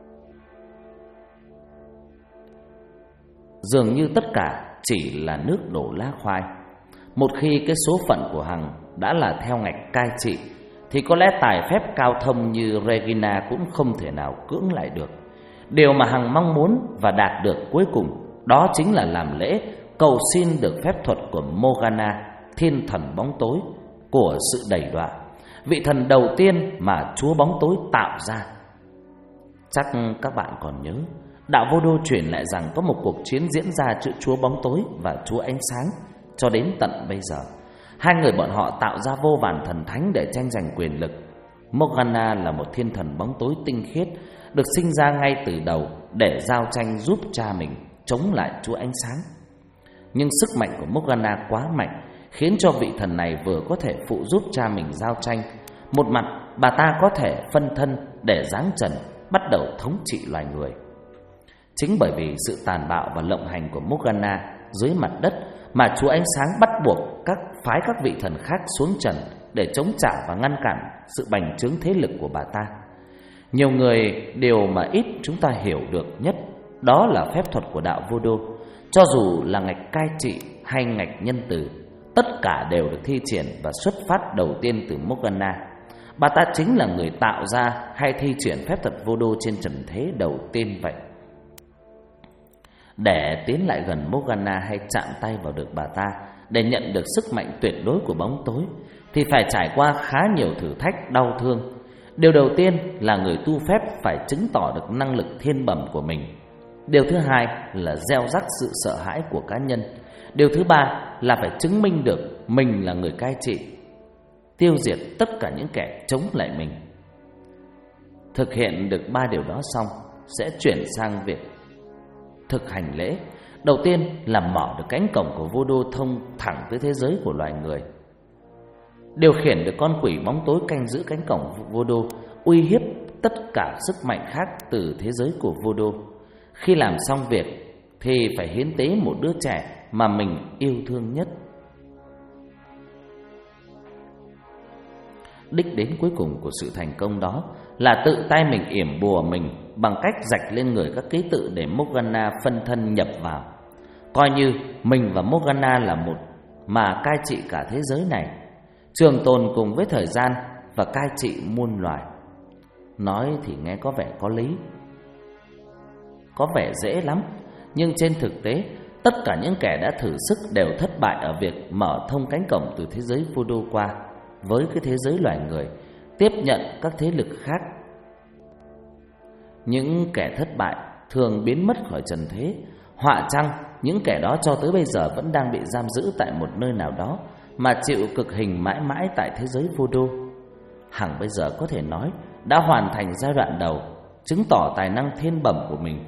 Speaker 1: dường như tất cả chỉ là nước đổ lá khoai. Một khi cái số phận của Hằng đã là theo ngạch cai trị thì có lẽ tài phép cao thông như Regina cũng không thể nào cưỡng lại được. Điều mà Hằng mong muốn và đạt được cuối cùng đó chính là làm lễ cầu xin được phép thuật của Morgana, thiên thần bóng tối của sự đầy đọa, vị thần đầu tiên mà Chúa bóng tối tạo ra. Chắc các bạn còn nhớ, đạo Voodoo truyền lại rằng có một cuộc chiến diễn ra giữa Chúa bóng tối và Chúa ánh sáng cho đến tận bây giờ. Hai người bọn họ tạo ra vô vàn thần thánh để tranh giành quyền lực. Morgana là một thiên thần bóng tối tinh khiết, được sinh ra ngay từ đầu để giao tranh giúp cha mình chống lại Chúa ánh sáng. Nhưng sức mạnh của Morgana quá mạnh, khiến cho vị thần này vừa có thể phụ giúp cha mình giao tranh, một mặt bà ta có thể phân thân để giáng trần, bắt đầu thống trị loài người. Chính bởi vì sự tàn bạo và lộng hành của Morgana dưới mặt đất mà Chúa ánh sáng bắt buộc các vị thần khác xuống trần để chống trả và ngăn cản sự bành trướng thế lực của bà ta. Nhiều người điều mà ít chúng ta hiểu được nhất đó là phép thuật của đạo Voodoo. Cho dù là ngạch cai trị hay ngạch nhân từ, tất cả đều được thi triển và xuất phát đầu tiên từ Morgana. Bà ta chính là người tạo ra hay thi triển phép thuật Voodoo trên trần thế đầu tiên vậy. Để tiến lại gần Morgana hay chạm tay vào được bà ta, để nhận được sức mạnh tuyệt đối của bóng tối, thì phải trải qua khá nhiều thử thách đau thương. Điều đầu tiên là người tu phép phải chứng tỏ được năng lực thiên bẩm của mình. Điều thứ hai là gieo rắc sự sợ hãi của cá nhân. Điều thứ ba là phải chứng minh được mình là người cai trị, tiêu diệt tất cả những kẻ chống lại mình. Thực hiện được 3 điều đó xong, sẽ chuyển sang việc thực hành lễ. Đầu tiên là mở được cánh cổng của Voodoo thông thẳng tới thế giới của loài người. Điều khiển được con quỷ bóng tối canh giữ cánh cổng Voodoo, uy hiếp tất cả sức mạnh khác từ thế giới của Voodoo. Khi làm xong việc thì phải hiến tế một đứa trẻ mà mình yêu thương nhất. Đích đến cuối cùng của sự thành công đó là tự tay mình yểm bùa mình bằng cách rạch lên người các ký tự để Morgana phân thân nhập vào. Coi như mình và Morgana là một mà cai trị cả thế giới này, trường tồn cùng với thời gian và cai trị muôn loài. Nói thì nghe có vẻ có lý, có vẻ dễ lắm, nhưng trên thực tế tất cả những kẻ đã thử sức đều thất bại ở việc mở thông cánh cổng từ thế giới Voodoo qua với cái thế giới loài người, tiếp nhận các thế lực khác. Những kẻ thất bại thường biến mất khỏi trần thế. Họa chăng những kẻ đó cho tới bây giờ vẫn đang bị giam giữ tại một nơi nào đó mà chịu cực hình mãi mãi tại thế giới Voodoo. Hằng bây giờ có thể nói đã hoàn thành giai đoạn đầu, chứng tỏ tài năng thiên bẩm của mình.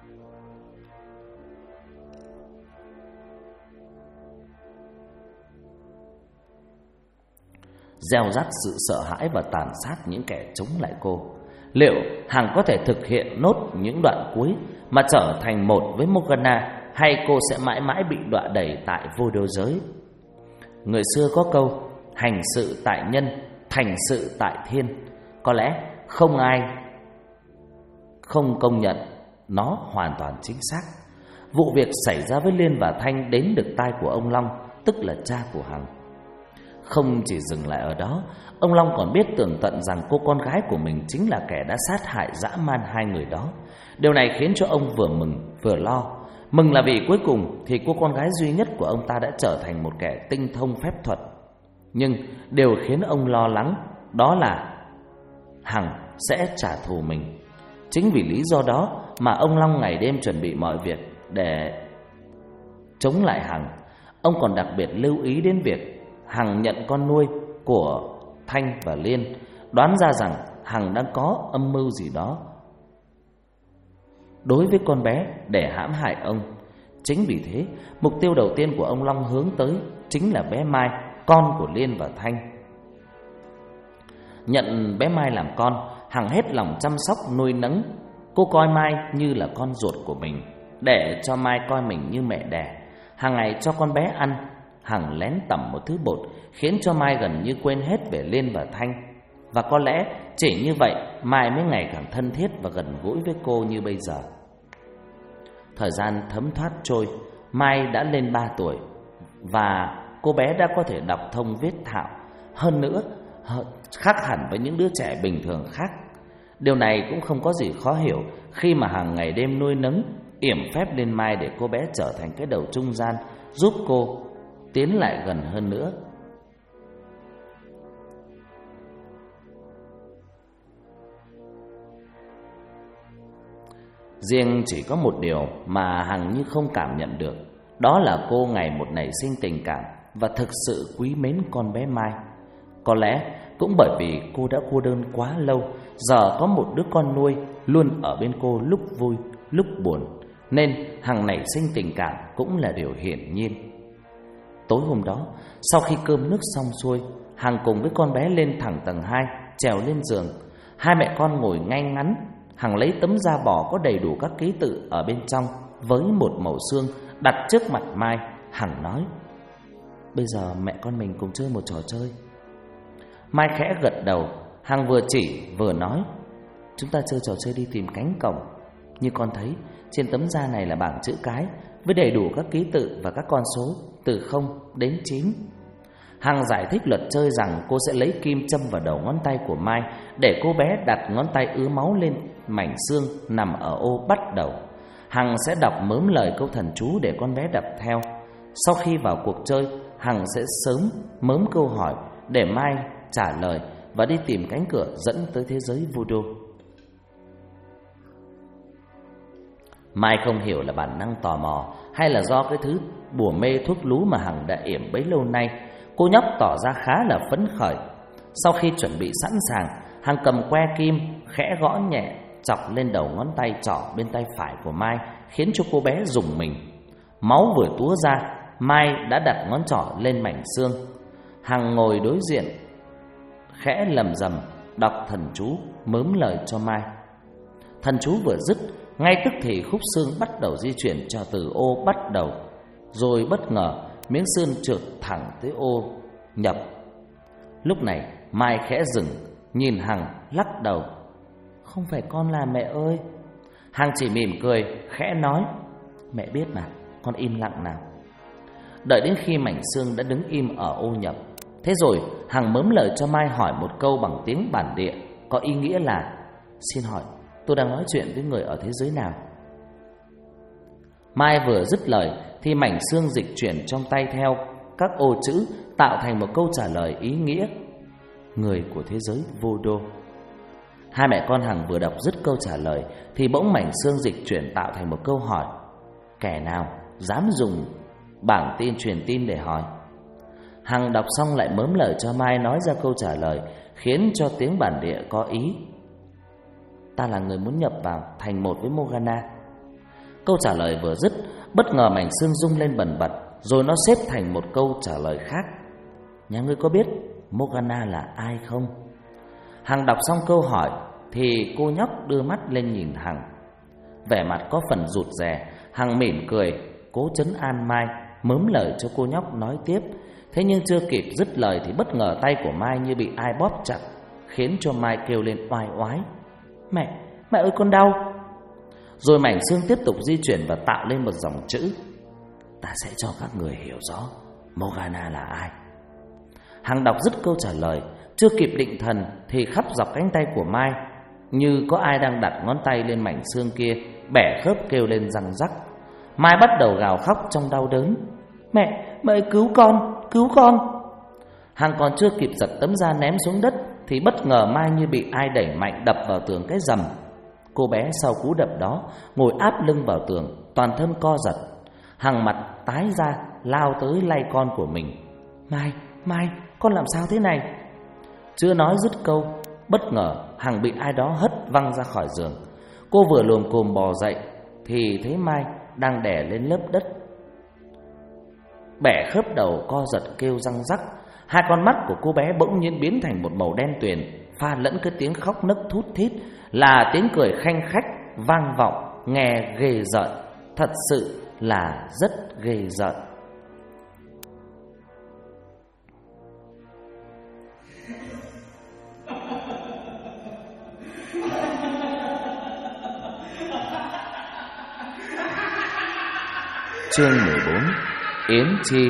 Speaker 1: Gieo rắc sự sợ hãi và tàn sát những kẻ chống lại cô. Liệu Hằng có thể thực hiện nốt những đoạn cuối mà trở thành một với Morgana, hay cô sẽ mãi mãi bị đọa đầy tại Voodoo giới? Người xưa có câu hành sự tại nhân, thành sự tại thiên. Có lẽ không ai không công nhận nó hoàn toàn chính xác. Vụ việc xảy ra với Liên và Thanh đến được tai của ông Long, tức là cha của Hằng. Không chỉ dừng lại ở đó, ông Long còn biết tường tận rằng cô con gái của mình chính là kẻ đã sát hại dã man hai người đó. Điều này khiến cho ông vừa mừng vừa lo. Mừng là vì cuối cùng thì cô con gái duy nhất của ông ta đã trở thành một kẻ tinh thông phép thuật. Nhưng điều khiến ông lo lắng đó là Hằng sẽ trả thù mình. Chính vì lý do đó mà ông Long ngày đêm chuẩn bị mọi việc để chống lại Hằng. Ông còn đặc biệt lưu ý đến việc Hằng nhận con nuôi của Thanh và Liên, đoán ra rằng Hằng đang có âm mưu gì đó đối với con bé để hãm hại ông. Chính vì thế, mục tiêu đầu tiên của ông Long hướng tới chính là bé Mai, con của Liên và Thanh. Nhận bé Mai làm con, Hằng hết lòng chăm sóc nuôi nấng. Cô coi Mai như là con ruột của mình, để cho Mai coi mình như mẹ đẻ. Hàng ngày cho con bé ăn, Hằng lén tẩm một thứ bột khiến cho Mai gần như quên hết về Liên và Thanh. Và có lẽ chỉ như vậy Mai mới ngày càng thân thiết và gần gũi với cô như bây giờ. Thời gian thấm thoát trôi, Mai đã lên 3 tuổi và cô bé đã có thể đọc thông viết thạo. Hơn nữa, khác hẳn với những đứa trẻ bình thường khác. Điều này cũng không có gì khó hiểu khi mà hàng ngày đêm nuôi nấng, yểm phép lên Mai để cô bé trở thành cái đầu trung gian, giúp cô tiến lại gần hơn nữa. Riêng chỉ có một điều mà Hằng như không cảm nhận được, đó là cô ngày một nảy sinh tình cảm và thực sự quý mến con bé Mai. Có lẽ cũng bởi vì cô đã cô đơn quá lâu, giờ có một đứa con nuôi luôn ở bên cô lúc vui, lúc buồn, nên Hằng nảy sinh tình cảm cũng là điều hiển nhiên. Tối hôm đó, sau khi cơm nước xong xuôi, Hằng cùng với con bé lên thẳng tầng 2, trèo lên giường. Hai mẹ con ngồi ngay ngắn. Hằng lấy tấm da bò có đầy đủ các ký tự ở bên trong với một mẩu xương đặt trước mặt Mai. Hằng nói: "Bây giờ mẹ con mình cùng chơi một trò chơi." Mai khẽ gật đầu. Hằng vừa chỉ vừa nói: "Chúng ta chơi trò chơi đi tìm cánh cổng. Như con thấy, trên tấm da này là bảng chữ cái với đầy đủ các ký tự và các con số từ 0 đến 9. Hằng giải thích luật chơi rằng cô sẽ lấy kim châm vào đầu ngón tay của Mai để cô bé đặt ngón tay ứa máu lên mảnh xương nằm ở ô bắt đầu. Hằng sẽ đọc mớm lời câu thần chú để con bé đọc theo. Sau khi vào cuộc chơi, Hằng sẽ sớm mớm câu hỏi để Mai trả lời và đi tìm cánh cửa dẫn tới thế giới voodoo. Mai không hiểu là bản năng tò mò hay là do cái thứ bùa mê thuốc lú mà Hằng đã yểm bấy lâu nay. Cô nhóc tỏ ra khá là phấn khởi. Sau khi chuẩn bị sẵn sàng, Hằng cầm que kim khẽ gõ nhẹ chọc lên đầu ngón tay trỏ bên tay phải của Mai, khiến cho cô bé rùng mình. Máu vừa túa ra, Mai đã đặt ngón trỏ lên mảnh xương. Hằng ngồi đối diện, khẽ lầm rầm đọc thần chú mớm lời cho Mai. Thần chú vừa dứt, ngay tức thì khúc xương bắt đầu di chuyển cho từ ô bắt đầu, rồi bất ngờ miếng xương trượt thẳng tới ô nhập. Lúc này Mai khẽ dừng, nhìn Hằng lắc đầu: "Không phải con là mẹ ơi." Hằng chỉ mỉm cười khẽ nói: "Mẹ biết mà, con im lặng nào." Đợi đến khi mảnh xương đã đứng im ở ô nhập, thế rồi Hằng mớm lời cho Mai hỏi một câu bằng tiếng bản địa, có ý nghĩa là: "Xin hỏi, tôi đang nói chuyện với người ở thế giới nào?" Mai vừa dứt lời thì mảnh xương dịch chuyển trong tay theo các ô chữ, tạo thành một câu trả lời ý nghĩa: "Người của thế giới voodoo." Hai mẹ con Hằng vừa đọc dứt câu trả lời thì bỗng mảnh xương dịch chuyển tạo thành một câu hỏi: "Kẻ nào dám dùng bảng tin truyền tin để hỏi?" Hằng đọc xong lại mớm lời cho Mai nói ra câu trả lời, khiến cho tiếng bản địa có ý: "Ta là người muốn nhập vào thành một với Morgana." Câu trả lời vừa dứt, bất ngờ mảnh xương rung lên bần bật, rồi nó xếp thành một câu trả lời khác: "Nhà ngươi có biết Morgana là ai không?" Hằng đọc xong câu hỏi thì cô nhóc đưa mắt lên nhìn Hằng, vẻ mặt có phần rụt rè. Hằng mỉm cười cố trấn an Mai, mớm lời cho cô nhóc nói tiếp. Thế nhưng chưa kịp dứt lời thì bất ngờ tay của Mai như bị ai bóp chặt, khiến cho Mai kêu lên oai oái: Mẹ ơi con đau." Rồi mảnh xương tiếp tục di chuyển và tạo lên một dòng chữ: "Ta sẽ cho các người hiểu rõ Morgana là ai." Hằng đọc dứt câu trả lời, chưa kịp định thần thì khắp dọc cánh tay của Mai như có ai đang đặt ngón tay lên mảnh xương kia, bẻ khớp kêu lên răng rắc. Mai bắt đầu gào khóc trong đau đớn: Mẹ ơi cứu con, cứu con." Hằng còn chưa kịp giật tấm da ném xuống đất thì bất ngờ Mai như bị ai đẩy mạnh đập vào tường cái rầm. Cô bé sau cú đập đó ngồi áp lưng vào tường, toàn thân co giật. Hằng mặt tái ra lao tới lay con của mình: Mai, con làm sao thế này?" Chưa nói dứt câu, bất ngờ Hằng bị ai đó hất văng ra khỏi giường. Cô vừa lồm cồm bò dậy thì thấy Mai đang đè lên lớp đất, bẻ khớp đầu co giật kêu răng rắc. Hai con mắt của cô bé bỗng nhiên biến thành một màu đen tuyền, pha lẫn cái tiếng khóc nấc thút thít, là tiếng cười khanh khách vang vọng, nghe ghê rợn, thật sự là rất ghê rợn. Chương 14: Yến Chi.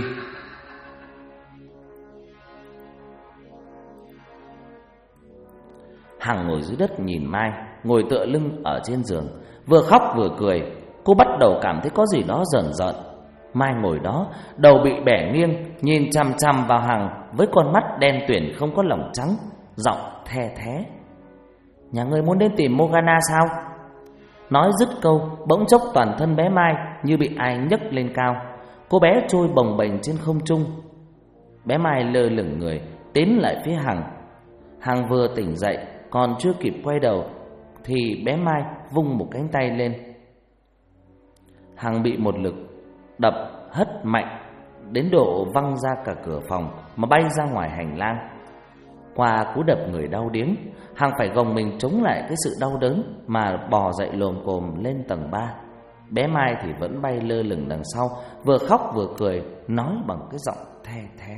Speaker 1: Hằng ngồi dưới đất nhìn Mai, ngồi tựa lưng ở trên giường, vừa khóc vừa cười. Cô bắt đầu cảm thấy có gì đó rờn rợn. Mai ngồi đó, đầu bị bẻ nghiêng, nhìn chằm chằm vào Hằng với con mắt đen tuyền không có lồng trắng, giọng the thé: "Nhà ngươi muốn đến tìm Morgana sao?" Nói dứt câu, bỗng chốc toàn thân bé Mai như bị ai nhấc lên cao. Cô bé trôi bồng bềnh trên không trung. Bé Mai lơ lửng người tiến lại phía Hằng. Hằng vừa tỉnh dậy, còn chưa kịp quay đầu thì bé Mai vung một cánh tay lên. Hằng bị một lực đập hất mạnh đến độ văng ra cả cửa phòng mà bay ra ngoài hành lang. Qua cú đập người đau điếng, Hằng phải gồng mình chống lại cái sự đau đớn mà bò dậy lồm cồm lên tầng 3. Bé Mai thì vẫn bay lơ lửng đằng sau, vừa khóc vừa cười, nói bằng cái giọng the thé: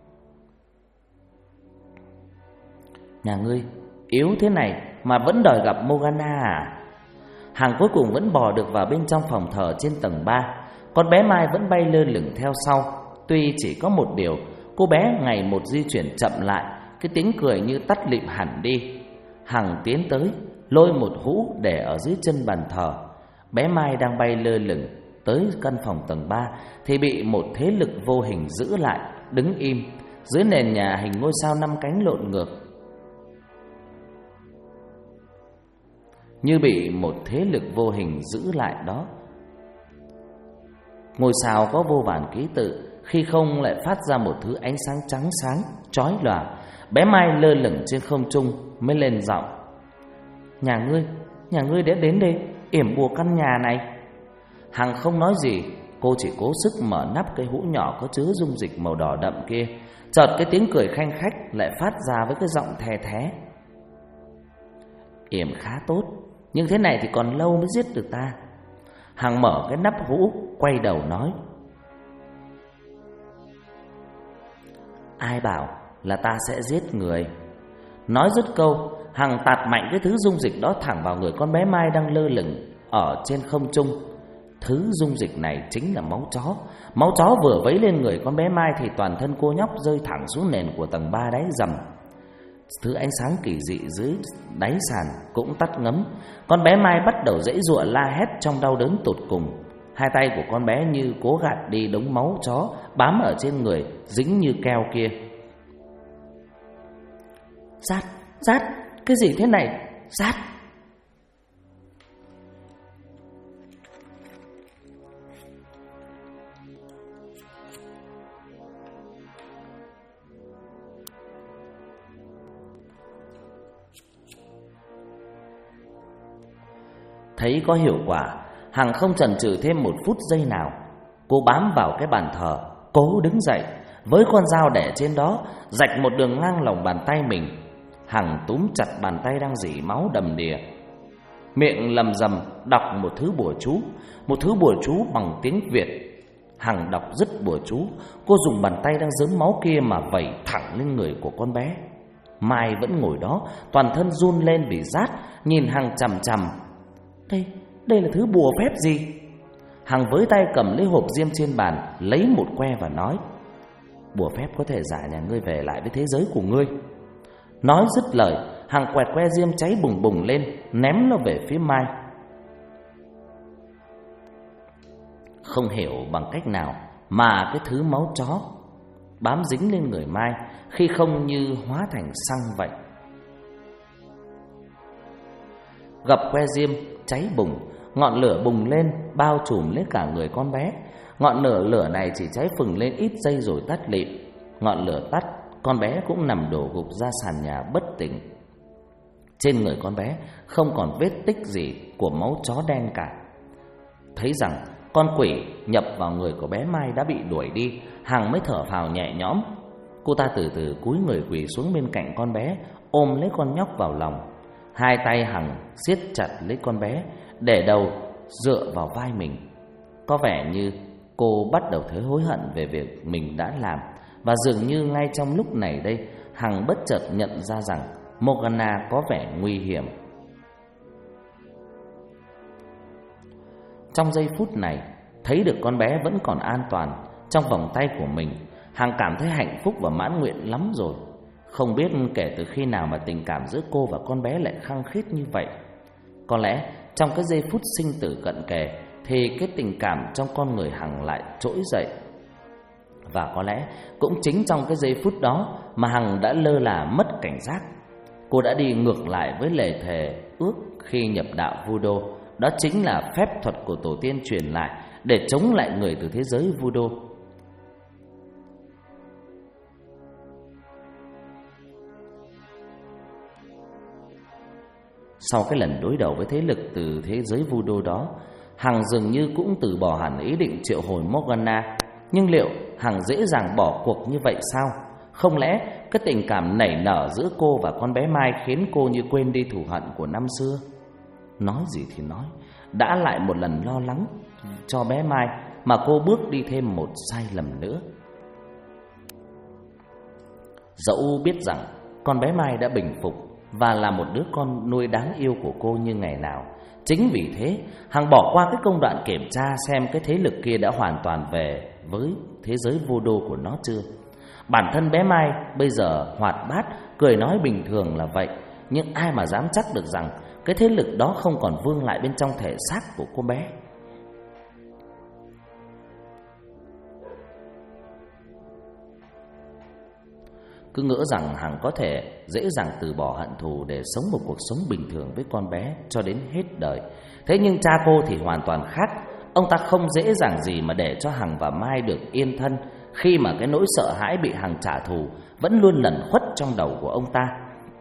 Speaker 1: "Nhà ngươi yếu thế này mà vẫn đòi gặp Morgana à?" Hằng cuối cùng vẫn bò được vào bên trong phòng thờ trên tầng 3. Con bé Mai vẫn bay lơ lửng theo sau. Tuy chỉ có một điều, cô bé ngày một di chuyển chậm lại, cái tiếng cười như tắt lịm hẳn đi. Hằng tiến tới, lôi một hũ để ở dưới chân bàn thờ. Bé Mai đang bay lơ lửng tới căn phòng tầng 3 thì bị một thế lực vô hình giữ lại, đứng im dưới nền nhà hình ngôi sao 5 cánh lộn ngược. Như bị một thế lực vô hình giữ lại đó. Ngôi sao có vô vàn ký tự, khi không lại phát ra một thứ ánh sáng trắng sáng chói lòa. Bé Mai lơ lửng trên không trung mới lên giọng: nhà ngươi đã đến đây yểm bùa căn nhà này." Hằng không nói gì, cô chỉ cố sức mở nắp cái hũ nhỏ có chứa dung dịch màu đỏ đậm kia. Chợt cái tiếng cười khanh khách lại phát ra với cái giọng the thé: "Yểm khá tốt, nhưng thế này thì còn lâu mới giết được ta." Hằng mở cái nắp hũ, quay đầu nói: "Ai bảo là ta sẽ giết người?" Nói dứt câu, Hằng tạt mạnh cái thứ dung dịch đó thẳng vào người con bé Mai đang lơ lửng ở trên không trung. Thứ dung dịch này chính là máu chó. Máu chó vừa vấy lên người con bé Mai thì toàn thân cô nhóc rơi thẳng xuống nền của tầng 3 đáy rầm. Thứ ánh sáng kỳ dị dưới đáy sàn cũng tắt ngấm. Con bé Mai bắt đầu giãy giụa la hét trong đau đớn tột cùng. Hai tay của con bé như cố gạt đi đống máu chó bám ở trên người dính như keo kia. Rát, cái gì thế này? Rát. Thấy có hiệu quả, Hằng không chần chừ thêm một phút giây nào. Cô bám vào cái bàn thờ, cố đứng dậy, với con dao để trên đó, rạch một đường ngang lòng bàn tay mình. Hằng túm chặt bàn tay đang rỉ máu đầm đìa, miệng lầm rầm đọc một thứ bùa chú bằng tiếng Việt. Hằng đọc dứt bùa chú, cô dùng bàn tay đang dớm máu kia mà vẩy thẳng lên người của con bé. Mai vẫn ngồi đó, toàn thân run lên vì rát, nhìn Hằng chằm chằm. Đây là thứ bùa phép gì? Hằng với tay cầm lấy hộp diêm trên bàn, lấy một que và nói: "Bùa phép có thể giả nhà ngươi về lại với thế giới của ngươi." Nói dứt lời, Hằng quẹt que diêm cháy bùng bùng lên, ném nó về phía Mai. Không hiểu bằng cách nào mà cái thứ máu chó bám dính lên người Mai, khi không như hóa thành xăng vậy. Gập que diêm cháy bùng, ngọn lửa bùng lên bao trùm lấy cả người con bé. Ngọn lửa này chỉ cháy phừng lên ít giây rồi tắt lịm. Ngọn lửa tắt, con bé cũng nằm đổ gục ra sàn nhà bất tỉnh. Trên người con bé không còn vết tích gì của máu chó đen cả. Thấy rằng con quỷ nhập vào người của bé Mai đã bị đuổi đi, Hằng mới thở phào nhẹ nhõm. Cô ta từ từ cúi người quỳ xuống bên cạnh con bé, ôm lấy con nhóc vào lòng. Hai tay Hằng siết chặt lấy con bé, để đầu dựa vào vai mình. Có vẻ như cô bắt đầu thấy hối hận về việc mình đã làm. Và dường như ngay trong lúc này đây, Hằng bất chợt nhận ra rằng Morgana có vẻ nguy hiểm. Trong giây phút này, thấy được con bé vẫn còn an toàn trong vòng tay của mình, Hằng cảm thấy hạnh phúc và mãn nguyện lắm rồi. Không biết kể từ khi nào mà tình cảm giữa cô và con bé lại khăng khít như vậy. Có lẽ trong cái giây phút sinh tử cận kề thì cái tình cảm trong con người Hằng lại trỗi dậy. Và có lẽ cũng chính trong cái giây phút đó mà Hằng đã lơ là mất cảnh giác. Cô đã đi ngược lại với lời thề ước khi nhập đạo Voodoo. Đó chính là phép thuật của tổ tiên truyền lại để chống lại người từ thế giới Voodoo. Sau cái lần đối đầu với thế lực từ thế giới Voodoo đó, Hằng dường như cũng từ bỏ hẳn ý định triệu hồi Morgana. Nhưng liệu Hằng dễ dàng bỏ cuộc như vậy sao? Không lẽ cái tình cảm nảy nở giữa cô và con bé Mai khiến cô như quên đi thù hận của năm xưa? Nói gì thì nói, đã lại một lần lo lắng cho bé Mai mà cô bước đi thêm một sai lầm nữa. Dẫu biết rằng con bé Mai đã bình phục và là một đứa con nuôi đáng yêu của cô như ngày nào, chính vì thế Hằng bỏ qua cái công đoạn kiểm tra xem cái thế lực kia đã hoàn toàn về với thế giới Voodoo của nó chưa. Bản thân bé Mai bây giờ hoạt bát, cười nói bình thường là vậy, nhưng ai mà dám chắc được rằng cái thế lực đó không còn vương lại bên trong thể xác của cô bé. Cứ ngỡ rằng Hằng có thể dễ dàng từ bỏ hận thù để sống một cuộc sống bình thường với con bé cho đến hết đời. Thế nhưng cha cô thì hoàn toàn khác. Ông ta không dễ dàng gì mà để cho Hằng và Mai được yên thân, khi mà cái nỗi sợ hãi bị Hằng trả thù vẫn luôn lẩn khuất trong đầu của ông ta.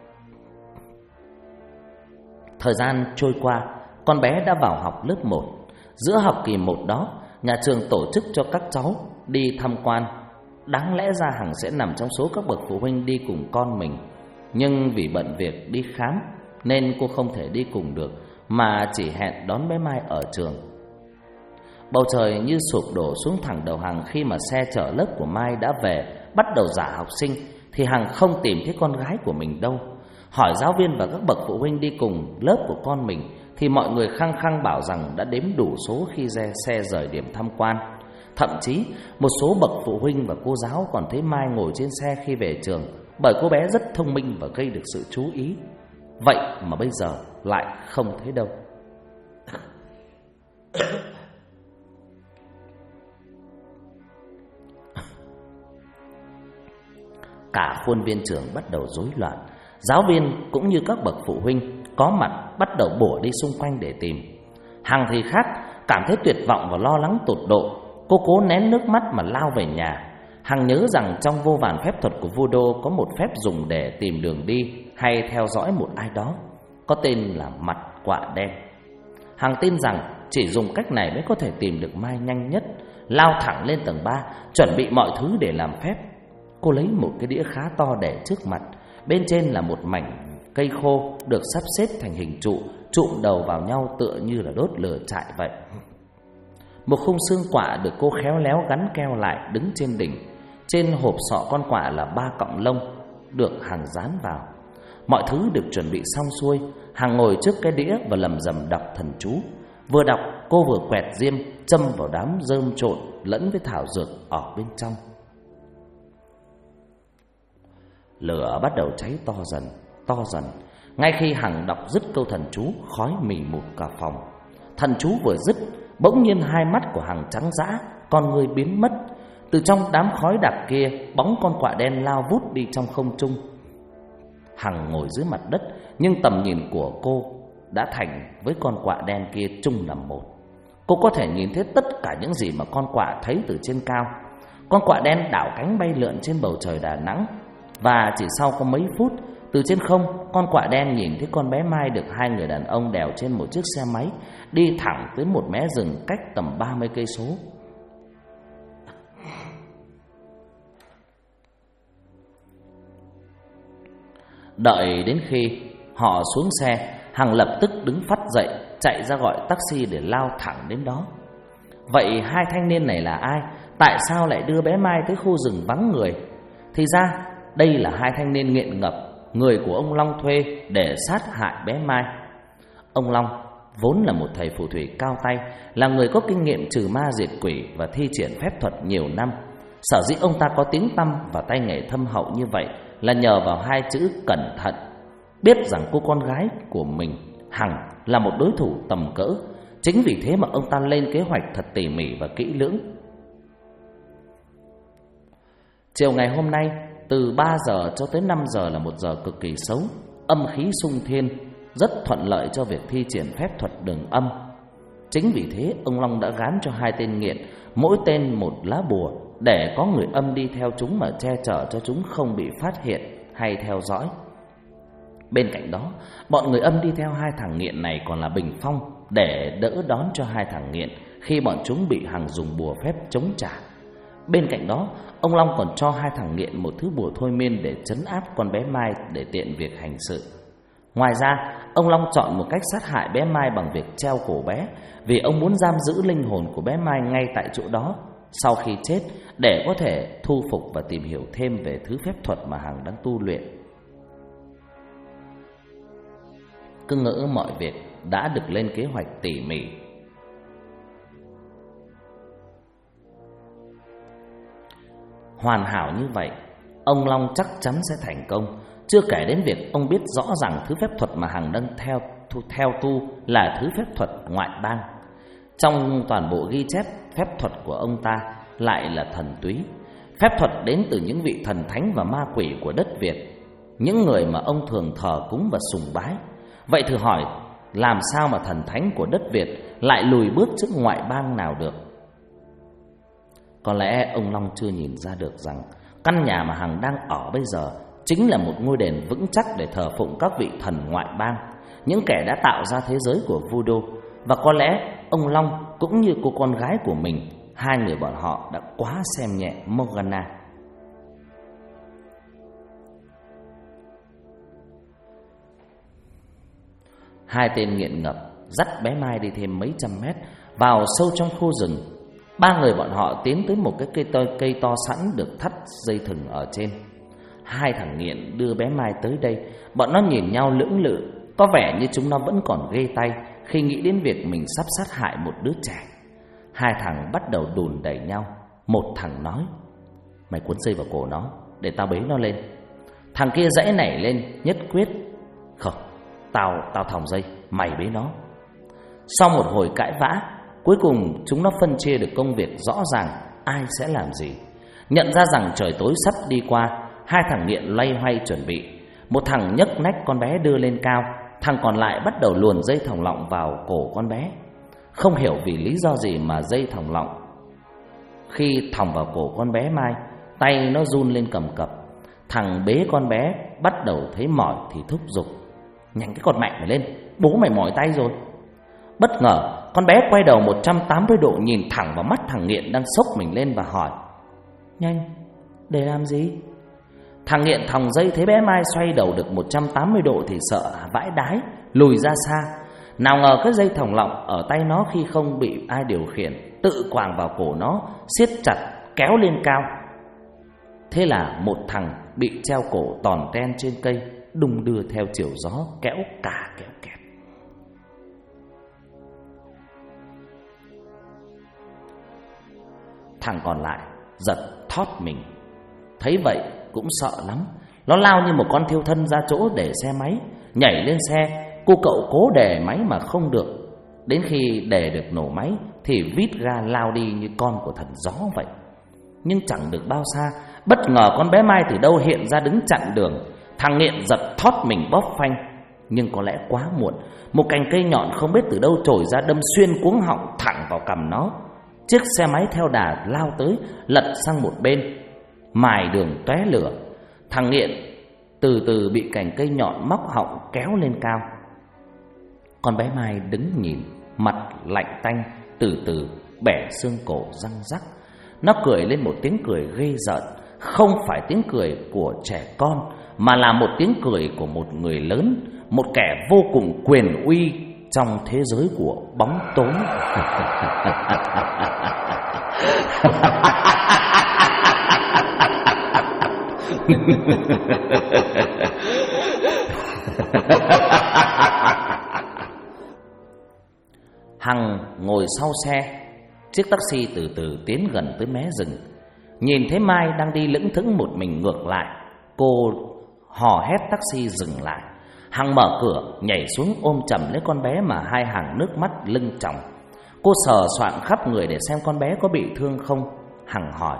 Speaker 1: Thời gian trôi qua, con bé đã vào học lớp 1. Giữa học kỳ 1 đó, nhà trường tổ chức cho các cháu đi tham quan. Đáng lẽ ra Hằng sẽ nằm trong số các bậc phụ huynh đi cùng con mình, nhưng vì bận việc đi khám nên cô không thể đi cùng được, mà chỉ hẹn đón bé Mai ở trường. Bầu trời như sụp đổ xuống thẳng đầu Hằng khi mà xe chở lớp của Mai đã về, bắt đầu giả học sinh, thì Hằng không tìm thấy con gái của mình đâu. Hỏi giáo viên và các bậc phụ huynh đi cùng lớp của con mình thì mọi người khăng khăng bảo rằng đã đếm đủ số khi xe rời điểm tham quan. Thậm chí một số bậc phụ huynh và cô giáo còn thấy Mai ngồi trên xe khi về trường, bởi cô bé rất thông minh và gây được sự chú ý. Vậy mà bây giờ lại không thấy đâu. Cả khuôn viên trường bắt đầu rối loạn. Giáo viên cũng như các bậc phụ huynh có mặt bắt đầu bủa đi xung quanh để tìm. Hằng thì khác, cảm thấy tuyệt vọng và lo lắng tột độ. Cô cố nén nước mắt mà lao về nhà. Hằng nhớ rằng trong vô vàn phép thuật của Voodoo có một phép dùng để tìm đường đi hay theo dõi một ai đó, có tên là mặt quạ đen. Hằng tin rằng chỉ dùng cách này mới có thể tìm được Mai nhanh nhất. Lao thẳng lên tầng 3, chuẩn bị mọi thứ để làm phép. Cô lấy một cái đĩa khá to để trước mặt. Bên trên là một mảnh cây khô được sắp xếp thành hình trụ, trụm đầu vào nhau tựa như là đốt lửa trại vậy. Một khung xương quạ được cô khéo léo gắn keo lại đứng trên đỉnh. Trên hộp sọ con quạ là 3 cọng lông được Hằng dán vào. Mọi thứ được chuẩn bị xong xuôi. Hằng ngồi trước cái đĩa và lầm rầm đọc thần chú. Vừa đọc cô vừa quẹt diêm châm vào đám rơm trộn lẫn với thảo dược ở bên trong. Lửa bắt đầu cháy to dần. Ngay khi Hằng đọc dứt câu thần chú, khói mì mụt cả phòng. Thần chú vừa dứt, bỗng nhiên hai mắt của Hằng trắng dã, con người biến mất. Từ trong đám khói đặc kia, bóng con quạ đen lao vút đi trong không trung. Hằng ngồi dưới mặt đất, nhưng tầm nhìn của cô đã thành với con quạ đen kia chung là một. Cô có thể nhìn thấy tất cả những gì mà con quạ thấy từ trên cao. Con quạ đen đảo cánh bay lượn trên bầu trời Đà Nẵng. Và chỉ sau có mấy phút, từ trên không, con quạ đen nhìn thấy con bé Mai được hai người đàn ông đèo trên một chiếc xe máy đi thẳng tới một mé rừng cách tầm 30 cây số. Đợi đến khi họ xuống xe, Hằng lập tức đứng phắt dậy, chạy ra gọi taxi để lao thẳng đến đó. Vậy hai thanh niên này là ai? Tại sao lại đưa bé Mai tới khu rừng vắng người? Thì ra đây là hai thanh niên nghiện ngập, người của ông Long thuê để sát hại bé Mai. Ông Long vốn là một thầy phù thủy cao tay, là người có kinh nghiệm trừ ma diệt quỷ và thi triển phép thuật nhiều năm. Sở dĩ ông ta có tiếng tăm và tay nghề thâm hậu như vậy là nhờ vào hai chữ cẩn thận. Biết rằng cô con gái của mình, Hằng, là một đối thủ tầm cỡ. Chính vì thế mà ông ta lên kế hoạch thật tỉ mỉ và kỹ lưỡng. Chiều ngày hôm nay, từ 3 giờ cho tới 5 giờ là một giờ cực kỳ xấu, âm khí xung thiên, rất thuận lợi cho việc thi triển phép thuật đường âm. Chính vì thế ông Long đã gán cho hai tên nghiện mỗi tên một lá bùa, để có người âm đi theo chúng mà che chở cho chúng không bị phát hiện hay theo dõi. Bên cạnh đó, bọn người âm đi theo hai thằng nghiện này còn là bình phong, để đỡ đón cho hai thằng nghiện khi bọn chúng bị Hằng dùng bùa phép chống trả. Bên cạnh đó, ông Long còn cho hai thằng nghiện một thứ bùa thôi miên để trấn áp con bé Mai để tiện việc hành sự. Ngoài ra, ông Long chọn một cách sát hại bé Mai bằng việc treo cổ bé, vì ông muốn giam giữ linh hồn của bé Mai ngay tại chỗ đó sau khi chết, để có thể thu phục và tìm hiểu thêm về thứ phép thuật mà Hằng đang tu luyện. Cứ ngỡ mọi việc đã được lên kế hoạch tỉ mỉ. Hoàn hảo như vậy, ông Long chắc chắn sẽ thành công. Chưa kể đến việc ông biết rõ rằng thứ phép thuật mà Hằng đang theo tu là thứ phép thuật ngoại bang. Trong toàn bộ ghi chép, phép thuật của ông ta lại là thần túy. Phép thuật đến từ những vị thần thánh và ma quỷ của đất Việt, những người mà ông thường thờ cúng và sùng bái. Vậy thử hỏi, làm sao mà thần thánh của đất Việt lại lùi bước trước ngoại bang nào được? Có lẽ ông Long chưa nhìn ra được rằng căn nhà mà Hằng đang ở bây giờ chính là một ngôi đền vững chắc để thờ phụng các vị thần ngoại bang, những kẻ đã tạo ra thế giới của voodoo. Và có lẽ ông Long cũng như cô con gái của mình, hai người bọn họ đã quá xem nhẹ Morgana. Hai tên nghiện ngập dắt bé Mai đi thêm mấy trăm mét vào sâu trong khu rừng. Ba người bọn họ tiến tới một cái cây to sẵn được thắt dây thừng ở trên. Hai thằng nghiện đưa bé Mai tới đây. Bọn nó nhìn nhau lưỡng lự, có vẻ như chúng nó vẫn còn ghê tay khi nghĩ đến việc mình sắp sát hại một đứa trẻ. Hai thằng bắt đầu đùn đẩy nhau. Một thằng nói: "Mày cuốn dây vào cổ nó, để tao bế nó lên." Thằng kia giãy nảy lên, nhất quyết: "Không, tao thòng dây, mày bế nó." Sau một hồi cãi vã, cuối cùng chúng nó phân chia được công việc rõ ràng ai sẽ làm gì. Nhận ra rằng trời tối sắp đi qua, hai thằng nghiện loay hoay chuẩn bị. Một thằng nhấc nách con bé đưa lên cao, thằng còn lại bắt đầu luồn dây thòng lọng vào cổ con bé. Không hiểu vì lý do gì mà dây thòng lọng khi thòng vào cổ con bé Mai, tay nó run lên cầm cập. Thằng bế con bé bắt đầu thấy mỏi thì thúc giục: "Nhanh cái con mẹ mày lên, bố mày mỏi tay rồi." Bất ngờ con bé quay đầu 180 độ nhìn thẳng vào mắt thằng nghiện đang xốc mình lên và hỏi: "Nhanh, để làm gì?" Thằng nghiện thòng dây thấy bé Mai xoay đầu được 180 độ thì sợ vãi đái, lùi ra xa. Nào ngờ cái dây thòng lọng ở tay nó khi không bị ai điều khiển tự quàng vào cổ nó, siết chặt kéo lên cao. Thế là một thằng bị treo cổ tòn ten trên cây, đung đưa theo chiều gió kéo cả kéo kẹt. Thằng còn lại giật thót mình, thấy vậy cũng sợ lắm. Nó lao như một con thiêu thân ra chỗ để xe máy, nhảy lên xe. Cô cậu cố đè máy mà không được. Đến khi đè được nổ máy thì vít ga lao đi như con của thần gió vậy. Nhưng chẳng được bao xa, bất ngờ con bé Mai từ đâu hiện ra đứng chặn đường. Thằng nghiện giật thót mình bóp phanh, nhưng có lẽ quá muộn. Một cành cây nhọn không biết từ đâu trồi ra đâm xuyên cuống họng thẳng vào cằm nó. Chiếc xe máy theo đà lao tới, lật sang một bên, mài đường tóe lửa. Thằng nghiện từ từ bị cành cây nhọn móc họng kéo lên cao. Con bé Mai đứng nhìn, mặt lạnh tanh, từ từ bẻ xương cổ răng rắc. Nó cười lên một tiếng cười ghê rợn, không phải tiếng cười của trẻ con, mà là một tiếng cười của một người lớn, một kẻ vô cùng quyền uy trong thế giới của bóng tối. Hằng ngồi sau xe. Chiếc taxi từ từ tiến gần tới mé rừng. Nhìn thấy Mai đang đi lững thững một mình ngược lại, cô hò hét taxi dừng lại. Hằng mở cửa, nhảy xuống ôm chầm lấy con bé mà hai hàng nước mắt lưng tròng. Cô sờ soạn khắp người để xem con bé có bị thương không. Hằng hỏi: